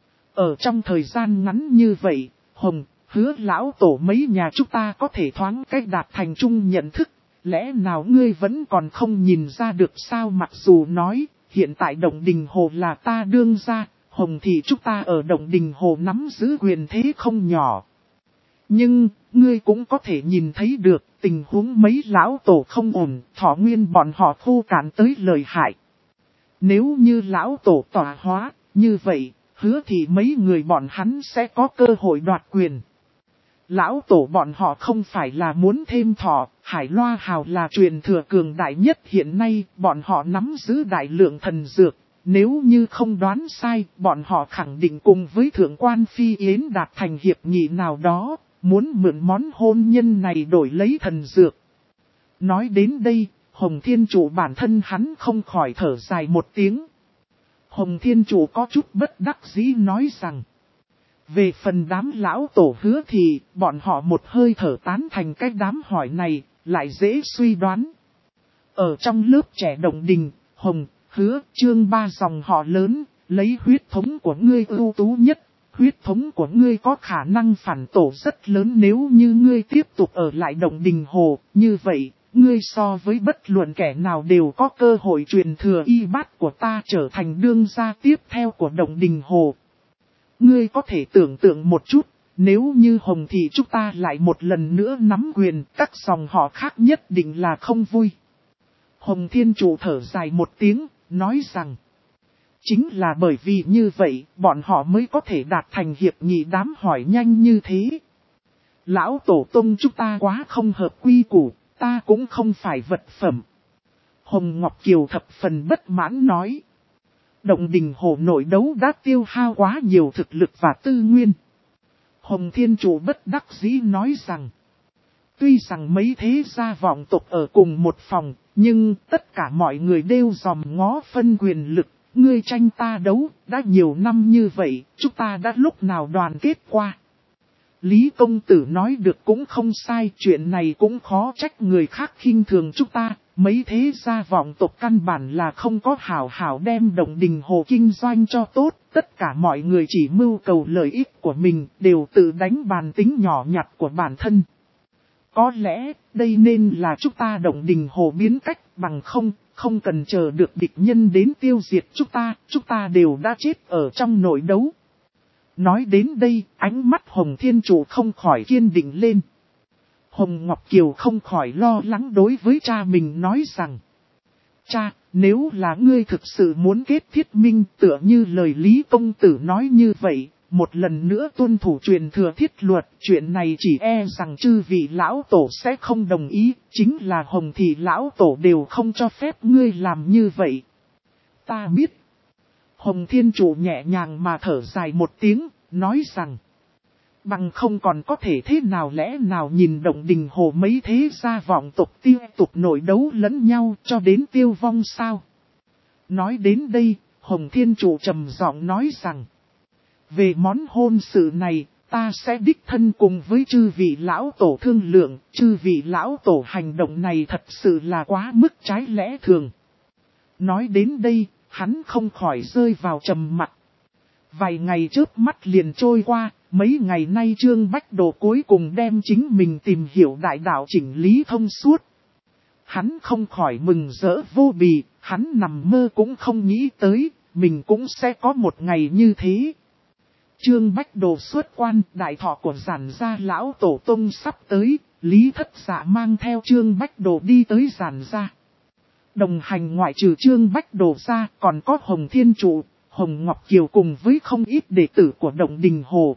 Speaker 1: Ở trong thời gian ngắn như vậy, Hồng, Hứa lão tổ mấy nhà chúng ta có thể thoáng cách đạt thành chung nhận thức, lẽ nào ngươi vẫn còn không nhìn ra được sao? Mặc dù nói, hiện tại Động Đình Hồ là ta đương gia, Hồng thì chúng ta ở Động Đình Hồ nắm giữ quyền thế không nhỏ. Nhưng, ngươi cũng có thể nhìn thấy được, tình huống mấy lão tổ không ổn, thọ nguyên bọn họ khô cạn tới lợi hại. Nếu như lão tổ tọa hóa, như vậy, Hứa thì mấy người bọn hắn sẽ có cơ hội đoạt quyền. Lão tổ bọn họ không phải là muốn thêm thọ, Hải Loa Hào là truyền thừa cường đại nhất hiện nay, bọn họ nắm giữ đại lượng thần dược. Nếu như không đoán sai, bọn họ khẳng định cùng với thượng quan Phi Yến đạt thành hiệp nghị nào đó, muốn mượn món hôn nhân này đổi lấy thần dược. Nói đến đây, Hồng Thiên Chủ bản thân hắn không khỏi thở dài một tiếng. Hồng Thiên Chủ có chút bất đắc dĩ nói rằng, về phần đám lão tổ Hứa thì, bọn họ một hơi thở tán thành cái đám hỏi này, lại dễ suy đoán. Ở trong lớp trẻ Động Đình, Hồng, Hứa, Trương ba dòng họ lớn, lấy huyết thống của ngươi ưu tú nhất, huyết thống của ngươi có khả năng phản tổ rất lớn nếu như ngươi tiếp tục ở lại Động Đình Hồ, như vậy, ngươi so với bất luận kẻ nào đều có cơ hội truyền thừa y bát của ta trở thành đương gia tiếp theo của Động Đình Hồ. Ngươi có thể tưởng tượng một chút, nếu như Hồng thì chúng ta lại một lần nữa nắm quyền, các dòng họ khác nhất định là không vui. Hồng Thiên Chủ thở dài một tiếng, nói rằng, chính là bởi vì như vậy, bọn họ mới có thể đạt thành hiệp nghị đám hỏi nhanh như thế. Lão tổ tông chúng ta quá không hợp quy củ, ta cũng không phải vật phẩm. Hồng Ngọc Kiều thập phần bất mãn nói. Động Đình Hồ nội đấu đã tiêu hao quá nhiều thực lực và tư nguyên. Hồng Thiên Chủ bất đắc dĩ nói rằng, tuy rằng mấy thế gia vọng tộc ở cùng một phòng, nhưng tất cả mọi người đều dòm ngó phân quyền lực, ngươi tranh ta đấu, đã nhiều năm như vậy, chúng ta đã lúc nào đoàn kết qua. Lý công tử nói được cũng không sai, chuyện này cũng khó trách người khác khinh thường chúng ta, mấy thế gia vọng tộc căn bản là không có hảo hảo đem Động Đình Hồ kinh doanh cho tốt, tất cả mọi người chỉ mưu cầu lợi ích của mình, đều tự đánh bàn tính nhỏ nhặt của bản thân. Có lẽ, đây nên là chúng ta Động Đình Hồ biến cách, bằng không cần chờ được địch nhân đến tiêu diệt chúng ta đều đã chết ở trong nội đấu. Nói đến đây, ánh mắt Hồng Thiên Chủ không khỏi kiên định lên. Hồng Ngọc Kiều không khỏi lo lắng đối với cha mình nói rằng, cha, nếu là ngươi thực sự muốn kết thiết minh tựa như lời Lý công tử nói như vậy, một lần nữa tuân thủ truyền thừa thiết luật, chuyện này chỉ e rằng chư vị lão tổ sẽ không đồng ý, chính là Hồng thị lão tổ đều không cho phép ngươi làm như vậy. Ta biết. Hồng Thiên Chủ nhẹ nhàng mà thở dài một tiếng, nói rằng, bằng không còn có thể thế nào lẽ nào nhìn Động Đình Hồ mấy thế gia vọng tộc tiêu tục nội đấu lẫn nhau cho đến tiêu vong sao? Nói đến đây, Hồng Thiên Chủ trầm giọng nói rằng, về món hôn sự này, ta sẽ đích thân cùng với chư vị lão tổ thương lượng, chư vị lão tổ hành động này thật sự là quá mức trái lẽ thường. Nói đến đây, hắn không khỏi rơi vào trầm mặc. Vài ngày trước mắt liền trôi qua, mấy ngày nay Trương Bách Đồ cuối cùng đem chính mình tìm hiểu đại đạo chỉnh lý thông suốt. Hắn không khỏi mừng rỡ vô bì, hắn nằm mơ cũng không nghĩ tới, mình cũng sẽ có một ngày như thế. Trương Bách Đồ xuất quan, đại thọ của giản gia lão tổ tông sắp tới, Lý Thất Dạ mang theo Trương Bách Đồ đi tới giản gia. Đồng hành ngoại trừ Trương Bách Đồ ra còn có Hồng Thiên Trụ, Hồng Ngọc Kiều cùng với không ít đệ tử của Động Đình Hồ.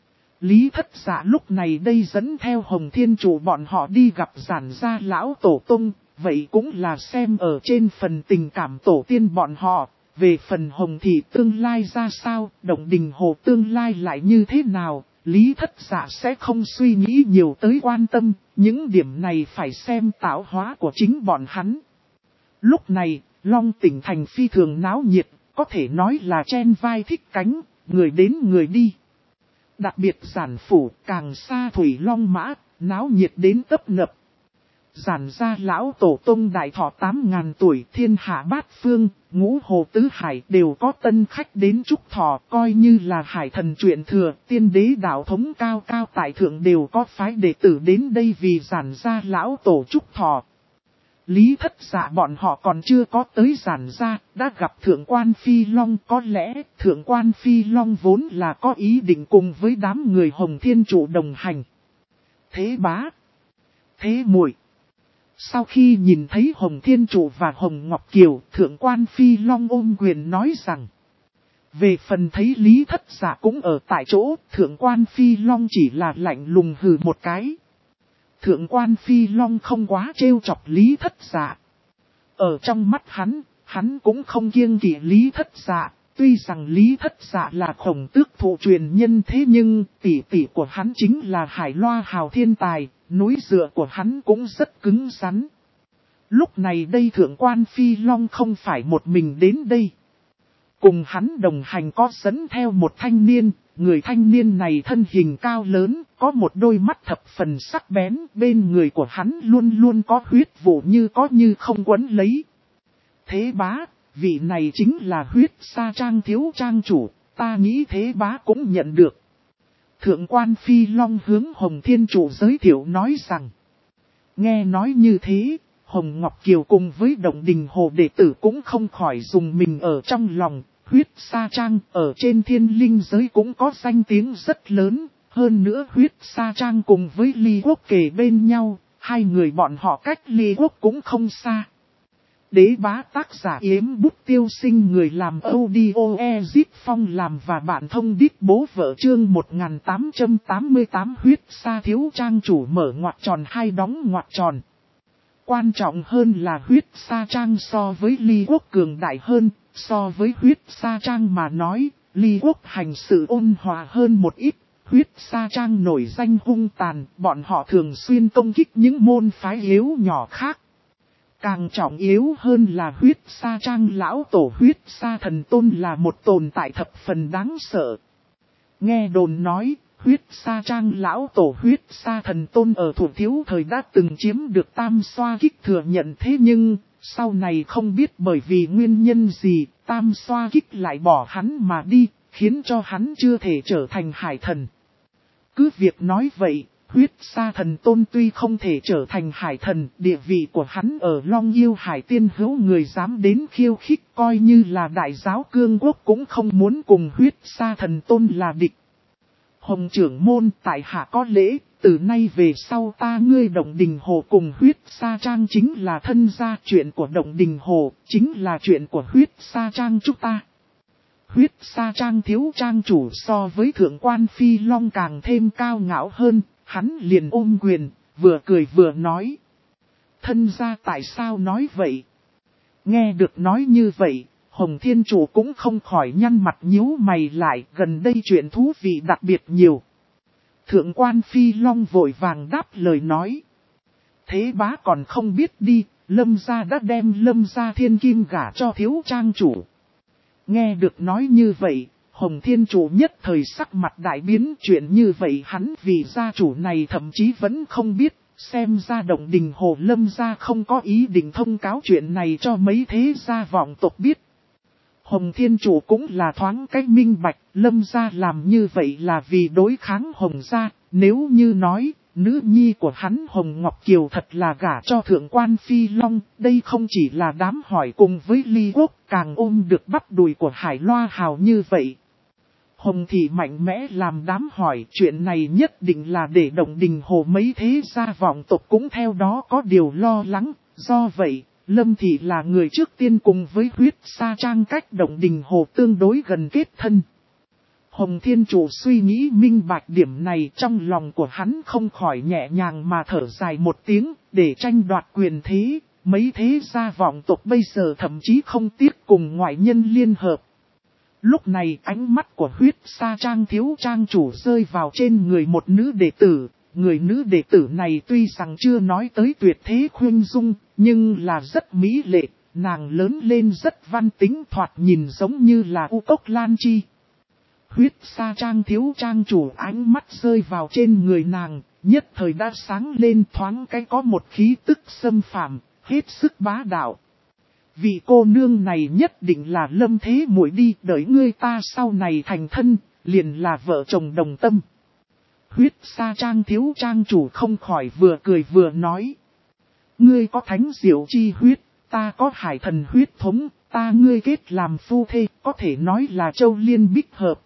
Speaker 1: Lý Thất Dạ lúc này đây dẫn theo Hồng Thiên Trụ bọn họ đi gặp giản gia lão tổ tông, vậy cũng là xem ở trên phần tình cảm tổ tiên bọn họ. Về phần Hồng Thị tương lai ra sao, Động Đình Hồ tương lai lại như thế nào, Lý Thất Dạ sẽ không suy nghĩ nhiều tới quan tâm, những điểm này phải xem tạo hóa của chính bọn hắn. Lúc này, Long Tỉnh thành phi thường náo nhiệt, có thể nói là chen vai thích cánh, người đến người đi. Đặc biệt giản phủ càng xa Thủy Long Mã, náo nhiệt đến tấp nập. Giản gia lão tổ tông đại thọ 8.000 tuổi, thiên hạ bát phương, ngũ hồ tứ hải đều có tân khách đến chúc thọ, coi như là hải thần truyền thừa, tiên đế đạo thống cao cao tại thượng đều có phái đệ tử đến đây vì giản gia lão tổ chúc thọ. Lý Thất Dạ bọn họ còn chưa có tới giản gia, đã gặp Thượng quan Phi Long, có lẽ Thượng quan Phi Long vốn là có ý định cùng với đám người Hồng Thiên Trụ đồng hành. Thế bá, thế muội. Sau khi nhìn thấy Hồng Thiên Trụ và Hồng Ngọc Kiều, Thượng quan Phi Long ôm quyền nói rằng. Về phần thấy Lý Thất Dạ cũng ở tại chỗ, Thượng quan Phi Long chỉ là lạnh lùng hừ một cái. Thượng quan Phi Long không quá trêu chọc Lý Thất Dạ. Ở trong mắt hắn cũng không kiêng kỵ Lý Thất Dạ. Tuy rằng Lý Thất Dạ là Khổng Tước thụ truyền nhân thế nhưng tỷ tỷ của hắn chính là Hải Loa hào thiên tài, núi dựa của hắn cũng rất cứng rắn. Lúc này đây Thượng quan Phi Long không phải một mình đến đây. Cùng hắn đồng hành có dẫn theo một thanh niên, người thanh niên này thân hình cao lớn, có một đôi mắt thập phần sắc bén, bên người của hắn luôn luôn có huyết vụ như có như không quấn lấy. Thế bá, vị này chính là huyết sa trang thiếu trang chủ, ta nghĩ thế bá cũng nhận được. Thượng quan Phi Long hướng Hồng Thiên Trụ giới thiệu nói rằng, nghe nói như thế, Hồng Ngọc Kiều cùng với Động Đình Hồ đệ tử cũng không khỏi dùng mình ở trong lòng. Huyết sa trang ở trên thiên linh giới cũng có danh tiếng rất lớn, hơn nữa huyết sa trang cùng với Ly Quốc kề bên nhau, hai người bọn họ cách Ly Quốc cũng không xa. Đế bá tác giả Yếm Bút Tiêu Sinh, người làm audio Ezip Phong làm và bạn thông đít bố vợ chương 1888 huyết sa thiếu trang chủ mở ngoặc tròn hai đóng ngoặc tròn. Quan trọng hơn là huyết sa trang so với Ly Quốc cường đại hơn, so với huyết sa trang mà nói, Ly Quốc hành sự ôn hòa hơn một ít. Huyết sa trang nổi danh hung tàn, bọn họ thường xuyên công kích những môn phái yếu nhỏ khác. Càng trọng yếu hơn là huyết sa trang lão tổ huyết sa thần tôn là một tồn tại thập phần đáng sợ. Nghe đồn nói, huyết sa trang lão tổ huyết sa thần tôn ở Thủ Thiếu thời đã từng chiếm được tam xoa kích thừa nhận, thế nhưng sau này không biết bởi vì nguyên nhân gì, tam xoa kích lại bỏ hắn mà đi, khiến cho hắn chưa thể trở thành hải thần. Cứ việc nói vậy, huyết sa thần tôn tuy không thể trở thành hải thần, địa vị của hắn ở Long Yêu Hải Tiên hữu người dám đến khiêu khích, coi như là đại giáo cương quốc cũng không muốn cùng huyết sa thần tôn là địch. Hồng trưởng môn, tại hạ có lễ, từ nay về sau ta ngươi Động Đình Hồ cùng huyết sa trang chính là thân gia, chuyện của Động Đình Hồ chính là chuyện của huyết sa trang chúng ta. Huyết sa trang thiếu trang chủ so với Thượng quan Phi Long càng thêm cao ngạo hơn, hắn liền ôm quyền, vừa cười vừa nói. Thân gia tại sao nói vậy? Nghe được nói như vậy, Hồng Thiên Chủ cũng không khỏi nhăn mặt nhíu mày lại, gần đây chuyện thú vị đặc biệt nhiều. Thượng quan Phi Long vội vàng đáp lời nói. Thế bá còn không biết đi, Lâm gia đã đem Lâm gia thiên kim gả cho thiếu trang chủ. Nghe được nói như vậy, Hồng Thiên Chủ nhất thời sắc mặt đại biến, chuyện như vậy hắn vì gia chủ này thậm chí vẫn không biết, xem ra Động Đình Hồ Lâm gia không có ý định thông cáo chuyện này cho mấy thế gia vọng tộc biết. Hồng Thiên Chủ cũng là thoáng cách minh bạch, Lâm gia làm như vậy là vì đối kháng Hồng gia, nếu như nói, nữ nhi của hắn Hồng Ngọc Kiều thật là gả cho Thượng quan Phi Long, đây không chỉ là đám hỏi cùng với Ly Quốc, càng ôm được bắp đùi của Hải Loa hào như vậy. Hồng Thị mạnh mẽ làm đám hỏi, chuyện này nhất định là để Động Đình Hồ mấy thế gia vọng tộc cũng theo đó có điều lo lắng. Do vậy, Lâm Thị là người trước tiên cùng với Huyết Sa Trang cách Động Đình Hồ tương đối gần kết thân. Hồng Thiên Chủ suy nghĩ minh bạch điểm này, trong lòng của hắn không khỏi nhẹ nhàng mà thở dài một tiếng, để tranh đoạt quyền thế. Mấy thế gia vọng tộc bây giờ thậm chí không tiếc cùng ngoại nhân liên hợp. Lúc này ánh mắt của Huyết Sa Trang thiếu trang chủ rơi vào trên người một nữ đệ tử. Người nữ đệ tử này tuy rằng chưa nói tới tuyệt thế khuyên dung, nhưng là rất mỹ lệ, nàng lớn lên rất văn tính, thoạt nhìn giống như là U Cốc Lan Chi. Huyết Sa Trang thiếu trang chủ ánh mắt rơi vào trên người nàng, nhất thời đã sáng lên, thoáng cái có một khí tức xâm phạm, hết sức bá đạo. Vị cô nương này nhất định là Lâm thế muội đi, đợi ngươi ta sau này thành thân, liền là vợ chồng đồng tâm. Huyết Sa Trang thiếu trang chủ không khỏi vừa cười vừa nói. Ngươi có thánh diệu chi huyết, ta có hải thần huyết thống, ta ngươi kết làm phu thê, có thể nói là châu liên bích hợp.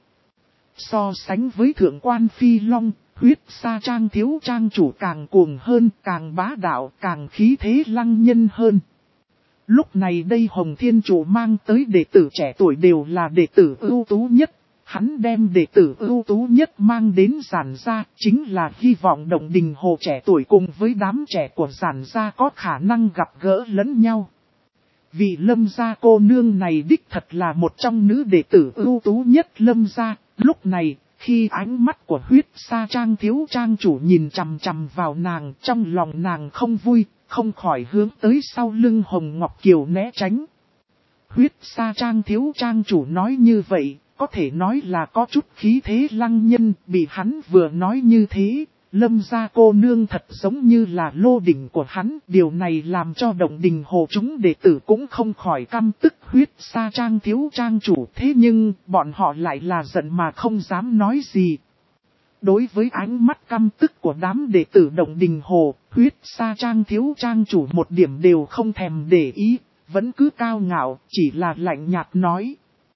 Speaker 1: So sánh với thượng quan Phi Long, Huyết Sa Trang thiếu trang chủ càng cuồng hơn, càng bá đạo, càng khí thế lăng nhân hơn. Lúc này đây Hồng Thiên Chủ mang tới đệ tử trẻ tuổi đều là đệ tử ưu tú nhất. Hắn đem đệ tử ưu tú nhất mang đến giản gia, chính là hy vọng Động Đình Hồ trẻ tuổi cùng với đám trẻ của giản gia có khả năng gặp gỡ lẫn nhau. Vị Lâm gia cô nương này đích thật là một trong nữ đệ tử ưu tú nhất Lâm gia. Lúc này, khi ánh mắt của Huyết Sa Trang thiếu trang chủ nhìn chằm chằm vào nàng, trong lòng nàng không vui, không khỏi hướng tới sau lưng Hồng Ngọc Kiều né tránh. Huyết Sa Trang thiếu trang chủ nói như vậy, có thể nói là có chút khí thế lăng nhân, bị hắn vừa nói như thế, Lâm gia cô nương thật giống như là lô đỉnh của hắn. Điều này làm cho Động Đình Hồ chúng đệ tử cũng không khỏi căm tức Huyết Sa Trang thiếu trang chủ, thế nhưng bọn họ lại là giận mà không dám nói gì. Đối với ánh mắt căm tức của đám đệ tử Động Đình Hồ, Huyết Sa Trang thiếu trang chủ một điểm đều không thèm để ý, vẫn cứ cao ngạo, chỉ là lạnh nhạt nói.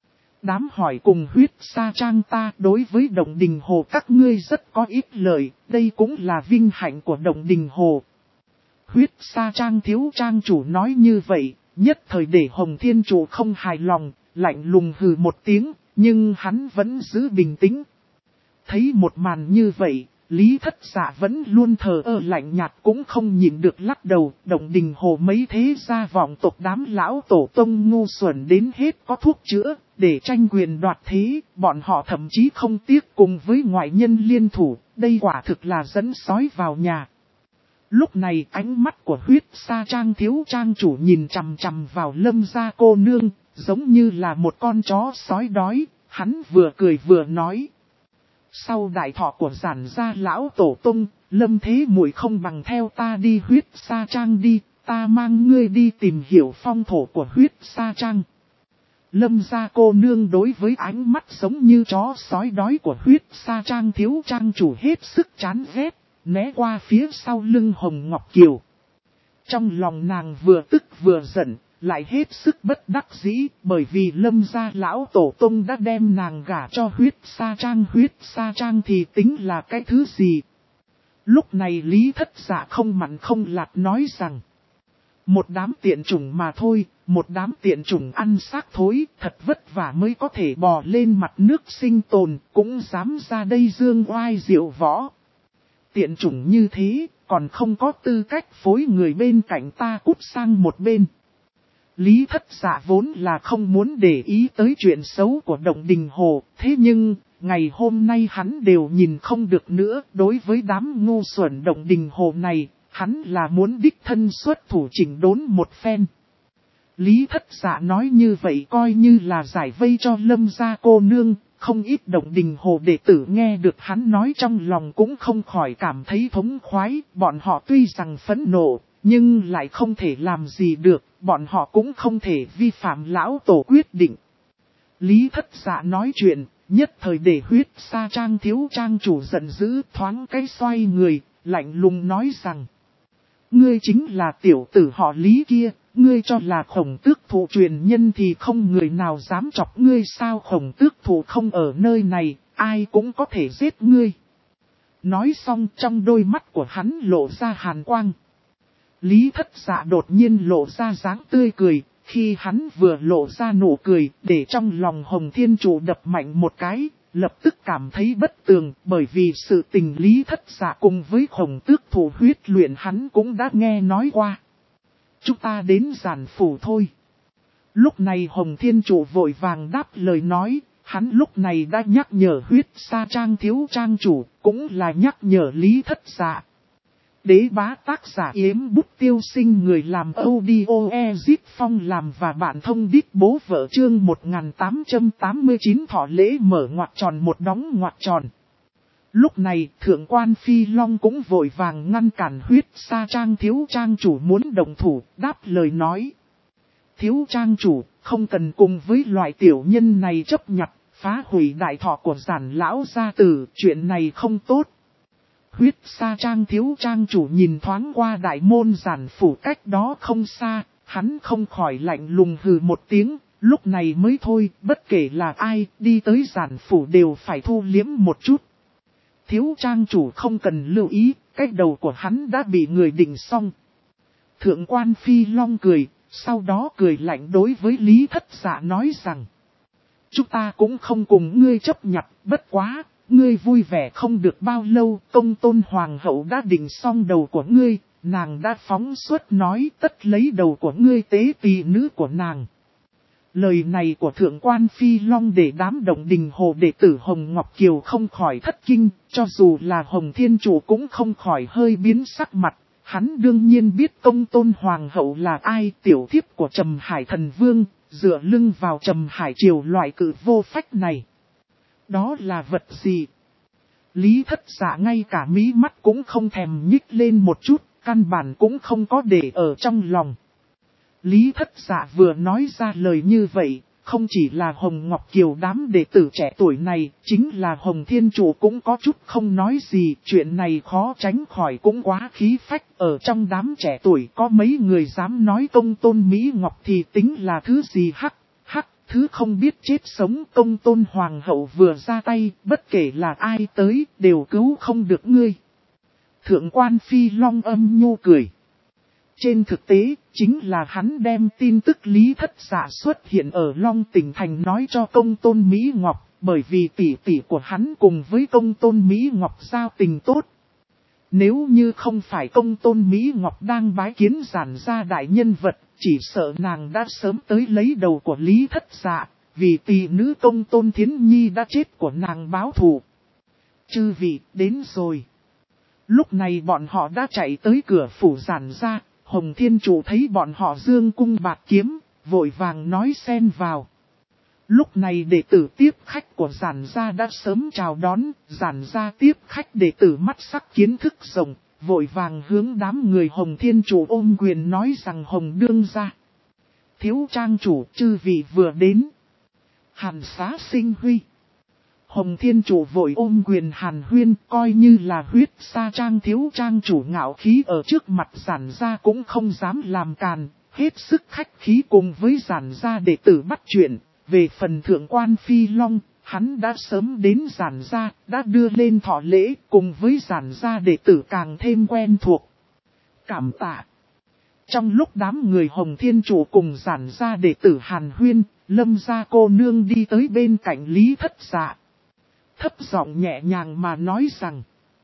Speaker 1: Đám hỏi cùng Huyết Sa Trang ta, đối với Động Đình Hồ các ngươi rất có ích lợi, đây cũng là vinh hạnh của Động Đình Hồ. Huyết Sa Trang thiếu trang chủ nói như vậy, nhất thời để Hồng Thiên Chủ không hài lòng, lạnh lùng hừ một tiếng, nhưng hắn vẫn giữ bình tĩnh. Thấy một màn như vậy, Lý Thất Dạ vẫn luôn thờ ơ lạnh nhạt cũng không nhịn được lắc đầu. Động Đình Hồ mấy thế gia vọng tộc đám lão tổ tông ngu xuẩn đến hết có thuốc chữa, để tranh quyền đoạt thế, bọn họ thậm chí không tiếc cùng với ngoại nhân liên thủ, đây quả thực là dẫn sói vào nhà. Lúc này ánh mắt của Huyết Sa Trang thiếu trang chủ nhìn chằm chằm vào Lâm gia cô nương, giống như là một con chó sói đói, hắn vừa cười vừa nói. Sau đại thọ của giản gia lão tổ tông, Lâm thế muội không bằng theo ta đi Huyết Sa Trang đi, ta mang ngươi đi tìm hiểu phong thổ của Huyết Sa Trang. Lâm gia cô nương đối với ánh mắt giống như chó sói đói của Huyết Sa Trang thiếu trang chủ hết sức chán ghét, né qua phía sau lưng Hồng Ngọc Kiều. Trong lòng nàng vừa tức vừa giận, lại hết sức bất đắc dĩ, bởi vì Lâm gia lão tổ tông đã đem nàng gả cho Huyết Sa Trang. Huyết Sa Trang thì tính là cái thứ gì? Lúc này Lý Thất Dạ không mặn không lạt nói rằng, một đám tiện chủng mà thôi, một đám tiện chủng ăn xác thối, thật vất vả mới có thể bò lên mặt nước sinh tồn, cũng dám ra đây dương oai diệu võ. Tiện chủng như thế, còn không có tư cách phối người bên cạnh ta cút sang một bên. Lý Thất Dạ vốn là không muốn để ý tới chuyện xấu của Động Đình Hồ, thế nhưng, ngày hôm nay hắn đều nhìn không được nữa. Đối với đám ngu xuẩn Động Đình Hồ này, hắn là muốn đích thân xuất thủ chỉnh đốn một phen. Lý Thất Dạ nói như vậy coi như là giải vây cho Lâm gia cô nương, không ít Động Đình Hồ đệ tử nghe được hắn nói trong lòng cũng không khỏi cảm thấy thống khoái. Bọn họ tuy rằng phẫn nộ, nhưng lại không thể làm gì được, bọn họ cũng không thể vi phạm lão tổ quyết định. Lý Thất Dạ nói chuyện, nhất thời để Huyết Sa Trang thiếu trang chủ giận dữ, thoáng cái xoay người, lạnh lùng nói rằng, ngươi chính là tiểu tử họ Lý kia, ngươi cho là Khổng Tước Thụ truyền nhân thì không người nào dám chọc ngươi sao? Khổng Tước Thụ không ở nơi này, ai cũng có thể giết ngươi. Nói xong trong đôi mắt của hắn lộ ra hàn quang. Lý Thất Dạ đột nhiên lộ ra dáng tươi cười, khi hắn vừa lộ ra nụ cười, để trong lòng Hồng Thiên Chủ đập mạnh một cái, lập tức cảm thấy bất tường, bởi vì sự tình Lý Thất Dạ cùng với Khổng Tước Thụ huyết luyện hắn cũng đã nghe nói qua. Chúng ta đến giản phủ thôi. Lúc này Hồng Thiên Chủ vội vàng đáp lời nói, hắn lúc này đã nhắc nhở huyết sa trang thiếu trang chủ, cũng là nhắc nhở Lý Thất Dạ. Đế bá tác giả Yếm Bút Tiêu Sinh, người làm audio Ezip Phong làm và bạn thông đít bố vợ chương 1889 thọ lễ mở ngoặc tròn một đóng ngoặc tròn. Lúc này thượng quan Phi Long cũng vội vàng ngăn cản huyết sa trang thiếu trang chủ muốn động thủ, đáp lời nói. Thiếu trang chủ, không cần cùng với loại tiểu nhân này chấp nhặt, phá hủy đại thọ của giản lão gia tử, chuyện này không tốt. Huyết sa trang thiếu trang chủ nhìn thoáng qua đại môn giản phủ cách đó không xa, hắn không khỏi lạnh lùng hừ một tiếng, lúc này mới thôi, bất kể là ai, đi tới giản phủ đều phải thu liếm một chút. Thiếu trang chủ không cần lưu ý, cái đầu của hắn đã bị người định xong. Thượng quan Phi Long cười, sau đó cười lạnh đối với Lý Thất Dạ nói rằng, chúng ta cũng không cùng ngươi chấp nhặt, bất quá, ngươi vui vẻ không được bao lâu, Công Tôn Hoàng hậu đã định xong đầu của ngươi, nàng đã phóng xuất nói tất lấy đầu của ngươi tế tỳ nữ của nàng. Lời này của Thượng quan Phi Long để đám Động Đình Hồ đệ tử Hồng Ngọc Kiều không khỏi thất kinh, cho dù là Hồng Thiên Chủ cũng không khỏi hơi biến sắc mặt. Hắn đương nhiên biết Công Tôn Hoàng hậu là ai, tiểu thiếp của Trầm Hải Thần Vương, dựa lưng vào Trầm Hải Triều loại cự vô phách này. Đó là vật gì? Lý Thất Dạ ngay cả mí mắt cũng không thèm nhích lên một chút, căn bản cũng không có để ở trong lòng. Lý Thất Dạ vừa nói ra lời như vậy, không chỉ là Hồng Ngọc Kiều đám đệ tử trẻ tuổi này, chính là Hồng Thiên Chủ cũng có chút không nói gì, chuyện này khó tránh khỏi cũng quá khí phách, ở trong đám trẻ tuổi có mấy người dám nói Công Tôn Mỹ Ngọc thì tính là thứ gì hắc, thứ không biết chết sống. Công Tôn Hoàng hậu vừa ra tay, bất kể là ai tới, đều cứu không được ngươi. Thượng quan Phi Long âm nhu cười. Trên thực tế, chính là hắn đem tin tức Lý Thất Dạ xuất hiện ở Long Tỉnh Thành nói cho Công Tôn Mỹ Ngọc, bởi vì tỷ tỷ của hắn cùng với Công Tôn Mỹ Ngọc giao tình tốt. Nếu như không phải Công Tôn Mỹ Ngọc đang bái kiến giản gia đại nhân vật, chỉ sợ nàng đã sớm tới lấy đầu của Lý Thất Dạ, vì tỷ nữ Công Tôn Thiến Nhi đã chết của nàng báo thù. Chư vị, đến rồi. Lúc này bọn họ đã chạy tới cửa phủ giản gia. Hồng Thiên Chủ thấy bọn họ dương cung bạt kiếm, vội vàng nói xen vào. Lúc này đệ tử tiếp khách của giản gia đã sớm chào đón, giản gia tiếp khách đệ tử mắt sắc kiến thức rộng, vội vàng hướng đám người Hồng Thiên Chủ ôm quyền nói rằng Hồng đương gia. Thiếu trang chủ chư vị vừa đến. Hàn Xá Sinh Huy. Hồng Thiên Chủ vội ôm quyền hàn huyên, coi như là huyết sa trang thiếu trang chủ ngạo khí ở trước mặt giản gia cũng không dám làm càn, hết sức khách khí cùng với giản gia đệ tử bắt chuyện. Về phần thượng quan Phi Long, hắn đã sớm đến giản gia, đã đưa lên thọ lễ, cùng với giản gia đệ tử càng thêm quen thuộc. Cảm tạ. Trong lúc đám người Hồng Thiên Chủ cùng giản gia đệ tử hàn huyên, Lâm gia cô nương đi tới bên cạnh Lý Thất Dạ. Thấp giọng nhẹ nhàng mà nói rằng.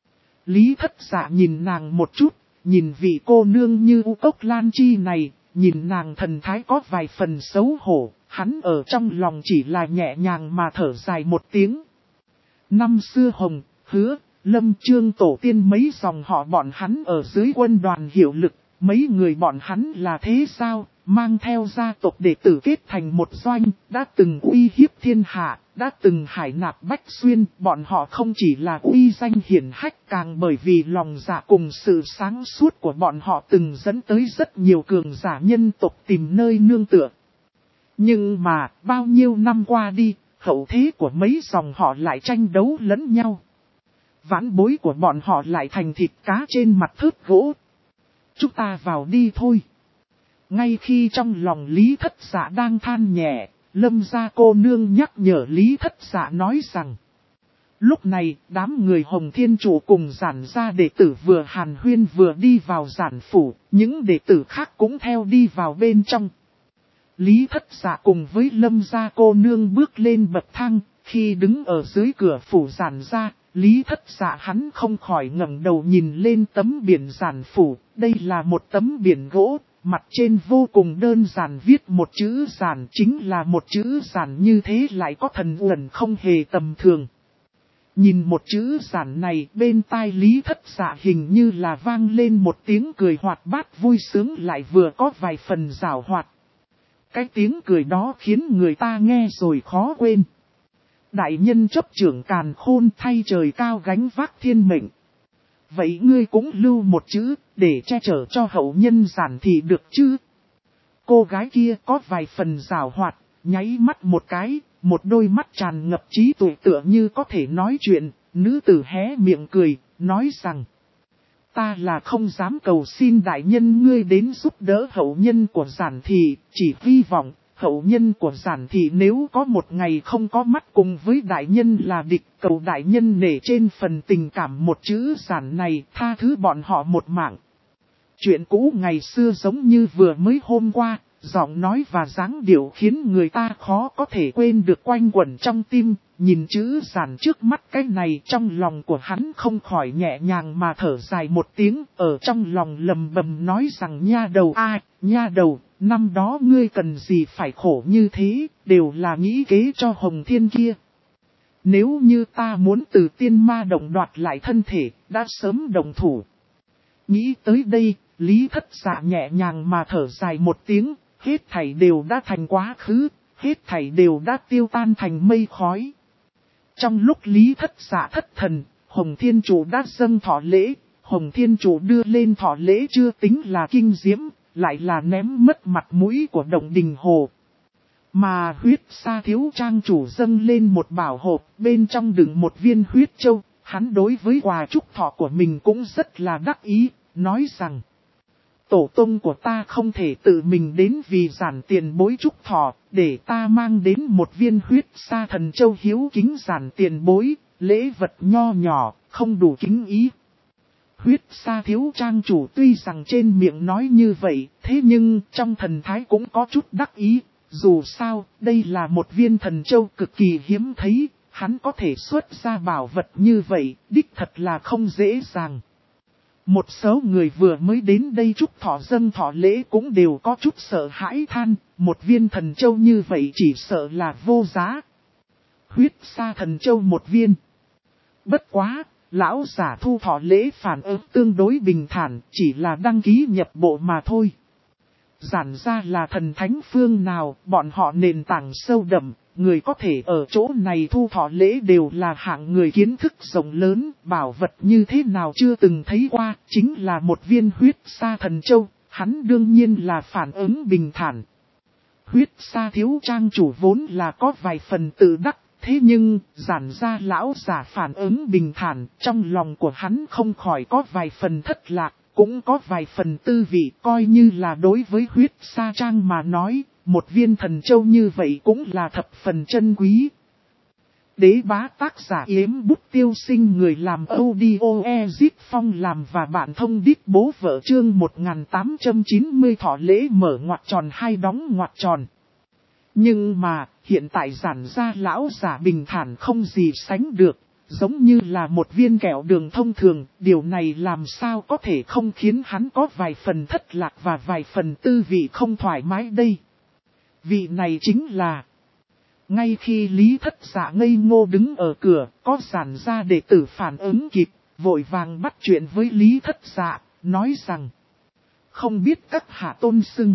Speaker 1: Lý Thất Dạ nhìn nàng một chút, nhìn vị cô nương như U Cốc Lan Chi này, nhìn nàng thần thái có vài phần xấu hổ, hắn ở trong lòng chỉ là nhẹ nhàng mà thở dài một tiếng. Năm xưa Hồng, Hứa, Lâm Trương tổ tiên mấy dòng họ bọn hắn ở dưới quân đoàn hiệu lực, mấy người bọn hắn là thế sao, mang theo gia tộc đệ tử kết thành một doanh, đã từng uy hiếp thiên hạ. Đã từng hải nạp bách xuyên, bọn họ không chỉ là uy danh hiển hách càng bởi vì lòng dạ cùng sự sáng suốt của bọn họ từng dẫn tới rất nhiều cường giả nhân tộc tìm nơi nương tựa. Nhưng mà, bao nhiêu năm qua đi, hậu thế của mấy dòng họ lại tranh đấu lẫn nhau. Vãn bối của bọn họ lại thành thịt cá trên mặt thớt gỗ. Chúng ta vào đi thôi. Ngay khi trong lòng Lý Thất Dạ đang than nhẹ, Lâm gia cô nương nhắc nhở Lý Thất Dạ nói rằng. Lúc này, đám người Hồng Thiên Chủ cùng giản gia đệ tử vừa hàn huyên vừa đi vào giản phủ, những đệ tử khác cũng theo đi vào bên trong. Lý Thất Dạ cùng với Lâm gia cô nương bước lên bậc thang, khi đứng ở dưới cửa phủ giản gia, Lý Thất Dạ hắn không khỏi ngẩng đầu nhìn lên tấm biển giản phủ, đây là một tấm biển gỗ, mặt trên vô cùng đơn giản viết một chữ giản, chính là một chữ giản như thế lại có thần uẩn không hề tầm thường. Nhìn một chữ giản này bên tai Lý Thất Dạ hình như là vang lên một tiếng cười hoạt bát vui sướng lại vừa có vài phần giảo hoạt. Cái tiếng cười đó khiến người ta nghe rồi khó quên. Đại nhân chấp trưởng càn khôn thay trời cao gánh vác thiên mệnh. Vậy ngươi cũng lưu một chữ để che chở cho hậu nhân giản thì được chứ? Cô gái kia có vài phần giảo hoạt, nháy mắt một cái, một đôi mắt tràn ngập trí tuệ tựa như có thể nói chuyện, nữ tử hé miệng cười, nói rằng. Ta là không dám cầu xin đại nhân ngươi đến giúp đỡ hậu nhân của giản thị, chỉ hy vọng hậu nhân của giản thị nếu có một ngày không có mắt cùng với đại nhân là địch, cầu đại nhân nể trên phần tình cảm một chữ giản này tha thứ bọn họ một mạng. Chuyện cũ ngày xưa giống như vừa mới hôm qua, giọng nói và dáng điệu khiến người ta khó có thể quên được quanh quẩn trong tim, nhìn chữ giản trước mắt cái này trong lòng của hắn không khỏi nhẹ nhàng mà thở dài một tiếng, ở trong lòng lầm bầm nói rằng nha đầu nha đầu, năm đó ngươi cần gì phải khổ như thế, đều là nghĩ kế cho Hồng Thiên kia. Nếu như ta muốn từ tiên ma động đoạt lại thân thể, đã sớm động thủ. Nghĩ tới đây, Lý Thất Dạ nhẹ nhàng mà thở dài một tiếng, hết thảy đều đã thành quá khứ, hết thảy đều đã tiêu tan thành mây khói. Trong lúc Lý Thất Dạ thất thần, Hồng Thiên Chủ đã dâng thọ lễ, Hồng Thiên Chủ đưa lên thọ lễ chưa tính là kinh diễm, lại là ném mất mặt mũi của Động Đình Hồ. Mà huyết sa thiếu trang chủ dâng lên một bảo hộp, bên trong đựng một viên huyết châu, hắn đối với quà chúc thọ của mình cũng rất là đắc ý, nói rằng. Tổ tông của ta không thể tự mình đến vì giản tiền bối chúc thọ, để ta mang đến một viên huyết sa thần châu hiếu kính giản tiền bối, lễ vật nho nhỏ, không đủ kính ý. Huyết sa thiếu trang chủ tuy rằng trên miệng nói như vậy, thế nhưng trong thần thái cũng có chút đắc ý, dù sao, đây là một viên thần châu cực kỳ hiếm thấy, hắn có thể xuất ra bảo vật như vậy, đích thật là không dễ dàng. Một số người vừa mới đến đây chúc thọ dâng thọ lễ cũng đều có chút sợ hãi than, một viên thần châu như vậy chỉ sợ là vô giá. Huyết sa thần châu một viên. Bất quá, lão giả thu thọ lễ phản ứng tương đối bình thản, chỉ là đăng ký nhập bộ mà thôi. Giản ra là thần thánh phương nào, bọn họ nền tảng sâu đậm, người có thể ở chỗ này thu thọ lễ đều là hạng người kiến thức rộng lớn, bảo vật như thế nào chưa từng thấy qua, chính là một viên huyết sa thần châu, hắn đương nhiên là phản ứng bình thản. Huyết sa thiếu trang chủ vốn là có vài phần tự đắc, thế nhưng giản ra lão giả phản ứng bình thản, trong lòng của hắn không khỏi có vài phần thất lạc. Cũng có vài phần tư vị coi như là đối với huyết sa trang mà nói, một viên thần châu như vậy cũng là thập phần chân quý. Đế bá tác giả yếm bút tiêu sinh người làm audio Ezip Phong làm và bạn thông đít bố vợ chương 1890 thọ lễ mở ngoặc tròn hay đóng ngoặc tròn. Nhưng mà, hiện tại giản ra lão giả bình thản không gì sánh được. Giống như là một viên kẹo đường thông thường, điều này làm sao có thể không khiến hắn có vài phần thất lạc và vài phần tư vị không thoải mái đây. Vị này chính là... Ngay khi Lý Thất Dạ ngây ngô đứng ở cửa, có giản ra đệ tử phản ứng kịp, vội vàng bắt chuyện với Lý Thất Dạ, nói rằng... Không biết các hạ tôn xưng.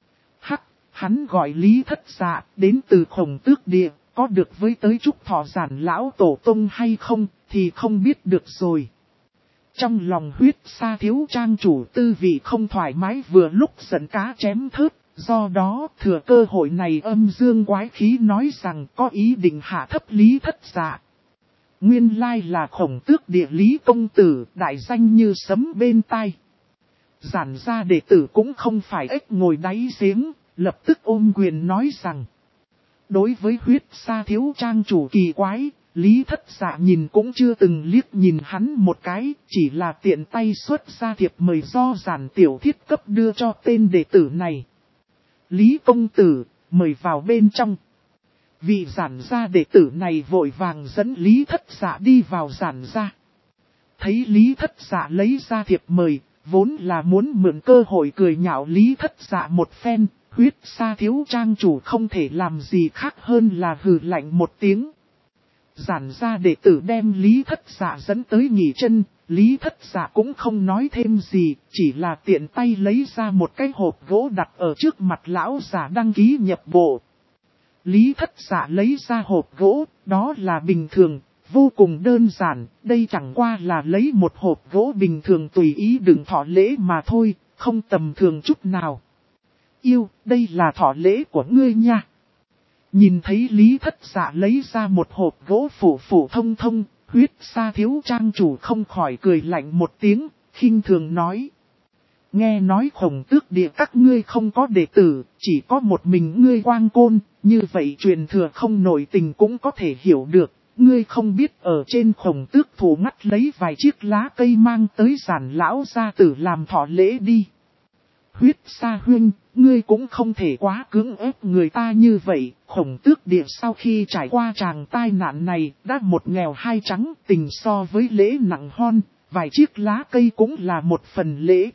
Speaker 1: Hắn gọi Lý Thất Dạ, đến từ Khổng Tước Địa. Có được với tới chúc thọ giản lão tổ tông hay không, thì không biết được rồi. Trong lòng huyết sa thiếu trang chủ tư vị không thoải mái vừa lúc giận cá chém thớt, do đó thừa cơ hội này âm dương quái khí nói rằng có ý định hạ thấp Lý Thất Dạ. Nguyên lai là Khổng Tước Địa Lý công tử, đại danh như sấm bên tai. Giản gia đệ tử cũng không phải ếch ngồi đáy giếng, lập tức ôm quyền nói rằng. Đối với huyết sa thiếu trang chủ kỳ quái, Lý Thất Dạ nhìn cũng chưa từng liếc nhìn hắn một cái, chỉ là tiện tay xuất ra thiệp mời do Giản Tiểu Thiết cấp đưa cho tên đệ tử này. Lý công tử, mời vào bên trong. Vị Giản gia đệ tử này vội vàng dẫn Lý Thất Dạ đi vào Giản gia. Thấy Lý Thất Dạ lấy ra thiệp mời, vốn là muốn mượn cơ hội cười nhạo Lý Thất Dạ một phen, huyết sa thiếu trang chủ không thể làm gì khác hơn là hừ lạnh một tiếng. Giản gia đệ tử đem Lý Thất Dạ dẫn tới nghỉ chân, Lý Thất Dạ cũng không nói thêm gì, chỉ là tiện tay lấy ra một cái hộp gỗ đặt ở trước mặt lão giả đăng ký nhập bộ. Lý Thất Dạ lấy ra hộp gỗ, đó là bình thường, vô cùng đơn giản, đây chẳng qua là lấy một hộp gỗ bình thường tùy ý đựng thọ lễ mà thôi, không tầm thường chút nào. Yêu, đây là thọ lễ của ngươi nha. Nhìn thấy Lý Thất Dạ lấy ra một hộp gỗ phổ thông thông, huyết sa thiếu trang chủ không khỏi cười lạnh một tiếng, khinh thường nói. Nghe nói Khổng Tước Địa các ngươi không có đệ tử, chỉ có một mình ngươi Quang Côn, như vậy truyền thừa không nổi tình cũng có thể hiểu được. Ngươi không biết ở trên Khổng Tước Thủ ngắt lấy vài chiếc lá cây mang tới Giản lão gia tử làm thọ lễ đi. Huyết sa huynh, ngươi cũng không thể quá cưỡng ép người ta như vậy. Khổng Tước Địa sau khi trải qua tràng tai nạn này, đã một nghèo hai trắng, tình so với lễ nặng hon, vài chiếc lá cây cũng là một phần lễ.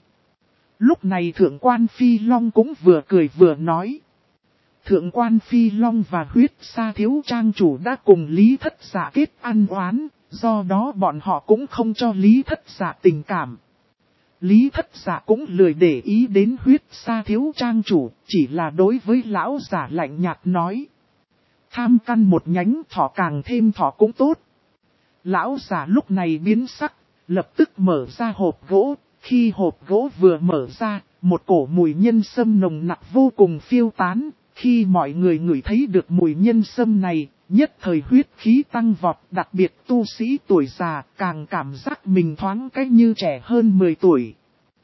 Speaker 1: Lúc này Thượng quan Phi Long cũng vừa cười vừa nói. Thượng quan Phi Long và huyết sa thiếu trang chủ đã cùng Lý Thất Dạ kết ăn oán, do đó bọn họ cũng không cho Lý Thất Dạ tình cảm. Lý Thất Dạ cũng lười để ý đến huyết sa thiếu trang chủ, chỉ là đối với lão giả lạnh nhạt nói. Tham căn một nhánh thọ càng thêm thọ cũng tốt. Lão giả lúc này biến sắc, lập tức mở ra hộp gỗ, khi hộp gỗ vừa mở ra, một cổ mùi nhân sâm nồng nặc vô cùng phiêu tán. Khi mọi người ngửi thấy được mùi nhân sâm này, nhất thời huyết khí tăng vọt, đặc biệt tu sĩ tuổi già càng cảm giác mình thoáng cách như trẻ hơn 10 tuổi.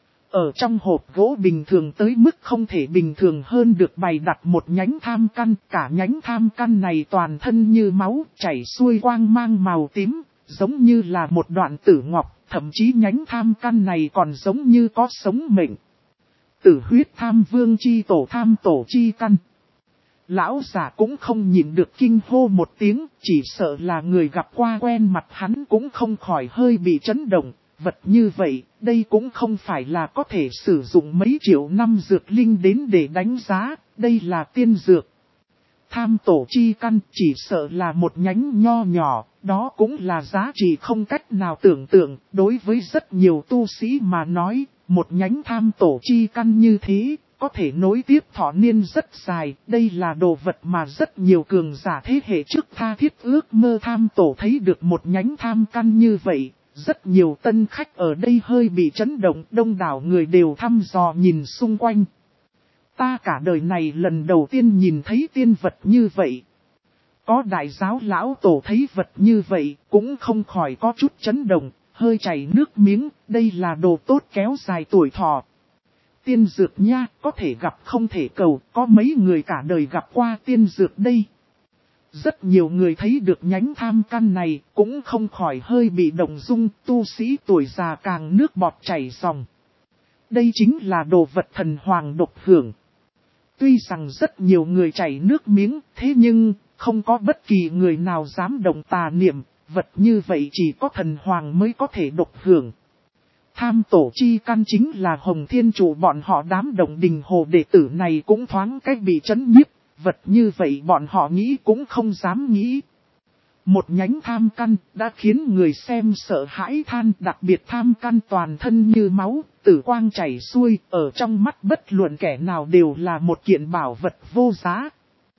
Speaker 1: Ở trong hộp gỗ bình thường tới mức không thể bình thường hơn được bày đặt một nhánh tham căn, cả nhánh tham căn này toàn thân như máu, chảy xuôi quang mang màu tím, giống như là một đoạn tử ngọc, thậm chí nhánh tham căn này còn giống như có sống mệnh. Tử huyết tham vương chi tổ chi căn. Lão giả cũng không nhìn được kinh hô một tiếng, chỉ sợ là người gặp qua quen mặt hắn cũng không khỏi hơi bị chấn động. Vật như vậy, đây cũng không phải là có thể sử dụng mấy triệu năm dược linh đến để đánh giá, đây là tiên dược. Tham tổ chi căn chỉ sợ là một nhánh nho nhỏ, đó cũng là giá trị không cách nào tưởng tượng, đối với rất nhiều tu sĩ mà nói, một nhánh tham tổ chi căn như thế, có thể nối tiếp thọ niên rất dài, đây là đồ vật mà rất nhiều cường giả thế hệ trước tha thiết ước mơ tham tổ thấy được một nhánh tham căn như vậy. Rất nhiều tân khách ở đây hơi bị chấn động, đông đảo người đều thăm dò nhìn xung quanh. Ta cả đời này lần đầu tiên nhìn thấy tiên vật như vậy. Có đại giáo lão tổ thấy vật như vậy, cũng không khỏi có chút chấn động, hơi chảy nước miếng, đây là đồ tốt kéo dài tuổi thọ. Tiên dược nha, có thể gặp không thể cầu, có mấy người cả đời gặp qua tiên dược đây. Rất nhiều người thấy được nhánh tham căn này, cũng không khỏi hơi bị động dung, tu sĩ tuổi già càng nước bọt chảy ròng. Đây chính là đồ vật thần hoàng độc hưởng. Tuy rằng rất nhiều người chảy nước miếng, thế nhưng, không có bất kỳ người nào dám động tà niệm, vật như vậy chỉ có thần hoàng mới có thể độc hưởng. Tham tổ chi căn chính là Hồng Thiên Chủ bọn họ đám động đình hồ đệ tử này cũng thoáng cách bị chấn nhiếp. Vật như vậy bọn họ nghĩ cũng không dám nghĩ. Một nhánh tham căn đã khiến người xem sợ hãi than, đặc biệt tham căn toàn thân như máu, tử quang chảy xuôi, ở trong mắt bất luận kẻ nào đều là một kiện bảo vật vô giá.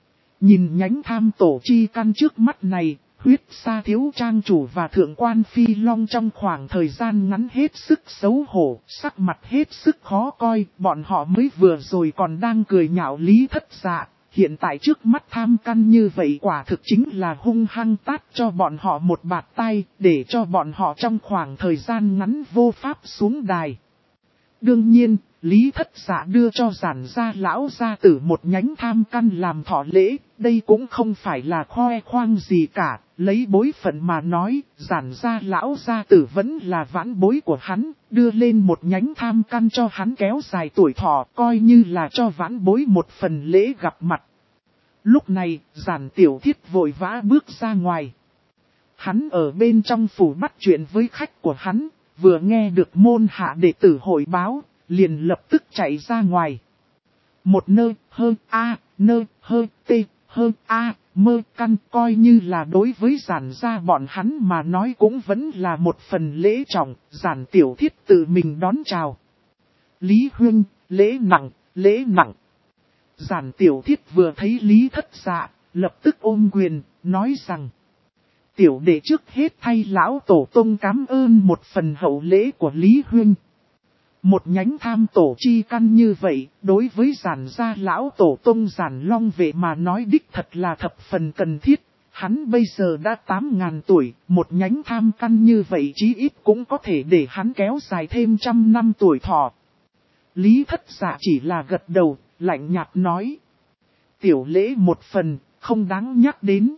Speaker 1: Nhìn nhánh tham tổ chi căn trước mắt này, huyết sa thiếu trang chủ và thượng quan Phi Long trong khoảng thời gian ngắn hết sức xấu hổ, sắc mặt hết sức khó coi, bọn họ mới vừa rồi còn đang cười nhạo Lý Thất Dạ. Hiện tại trước mắt tham căn như vậy quả thực chính là hung hăng tát cho bọn họ một bạt tay, để cho bọn họ trong khoảng thời gian ngắn vô pháp xuống đài. Đương nhiên, Lý Thất Dạ đưa cho Giản gia lão gia tử một nhánh tham căn làm thọ lễ, đây cũng không phải là khoe khoang gì cả, lấy bối phận mà nói, Giản gia lão gia tử vẫn là vãn bối của hắn, đưa lên một nhánh tham căn cho hắn kéo dài tuổi thọ, coi như là cho vãn bối một phần lễ gặp mặt. Lúc này, Giản Tiểu Thiết vội vã bước ra ngoài. Hắn ở bên trong phủ bắt chuyện với khách của hắn, vừa nghe được môn hạ đệ tử hội báo, liền lập tức chạy ra ngoài. Một nơi, hơn A, nơi, hơn T, hơn A, mơ căn coi như là đối với Giản gia bọn hắn mà nói cũng vẫn là một phần lễ trọng, Giản Tiểu Thiết tự mình đón chào. Lý Huynh, lễ nặng, lễ nặng. Giản Tiểu Thiết vừa thấy Lý Thất Dạ, lập tức ôm quyền, nói rằng: tiểu đệ trước hết thay lão tổ tông cảm ơn một phần hậu lễ của Lý Huynh. Một nhánh tham tổ chi căn như vậy, đối với Giản gia lão tổ tông Giản Long Vệ mà nói đích thật là thập phần cần thiết. Hắn bây giờ đã 8.000 tuổi, một nhánh tham căn như vậy chí ít cũng có thể để hắn kéo dài thêm 100 năm tuổi thọ. Lý Thất Dạ chỉ là gật đầu, lạnh nhạt nói: tiểu lễ một phần, không đáng nhắc đến.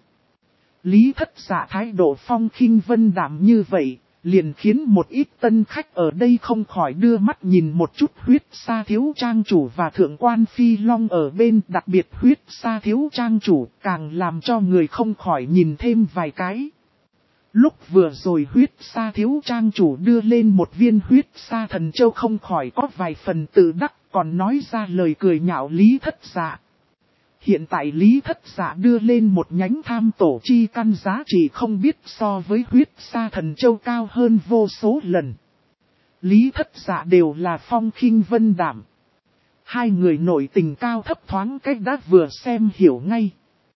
Speaker 1: Lý Thất Dạ thái độ phong khinh vân đạm như vậy, liền khiến một ít tân khách ở đây không khỏi đưa mắt nhìn một chút Huyết Sa thiếu trang chủ và thượng quan Phi Long ở bên, đặc biệt Huyết Sa thiếu trang chủ càng làm cho người không khỏi nhìn thêm vài cái. Lúc vừa rồi Huyết Sa thiếu trang chủ đưa lên một viên Huyết Sa thần châu không khỏi có vài phần tự đắc, còn nói ra lời cười nhạo Lý Thất Dạ. Hiện tại Lý Thất Dạ đưa lên một nhánh tham tổ chi căn giá trị không biết so với Huyết Sa thần châu cao hơn vô số lần. Lý Thất Dạ đều là phong khinh vân đạm. Hai người nội tình cao thấp thoáng cách đã vừa xem hiểu ngay.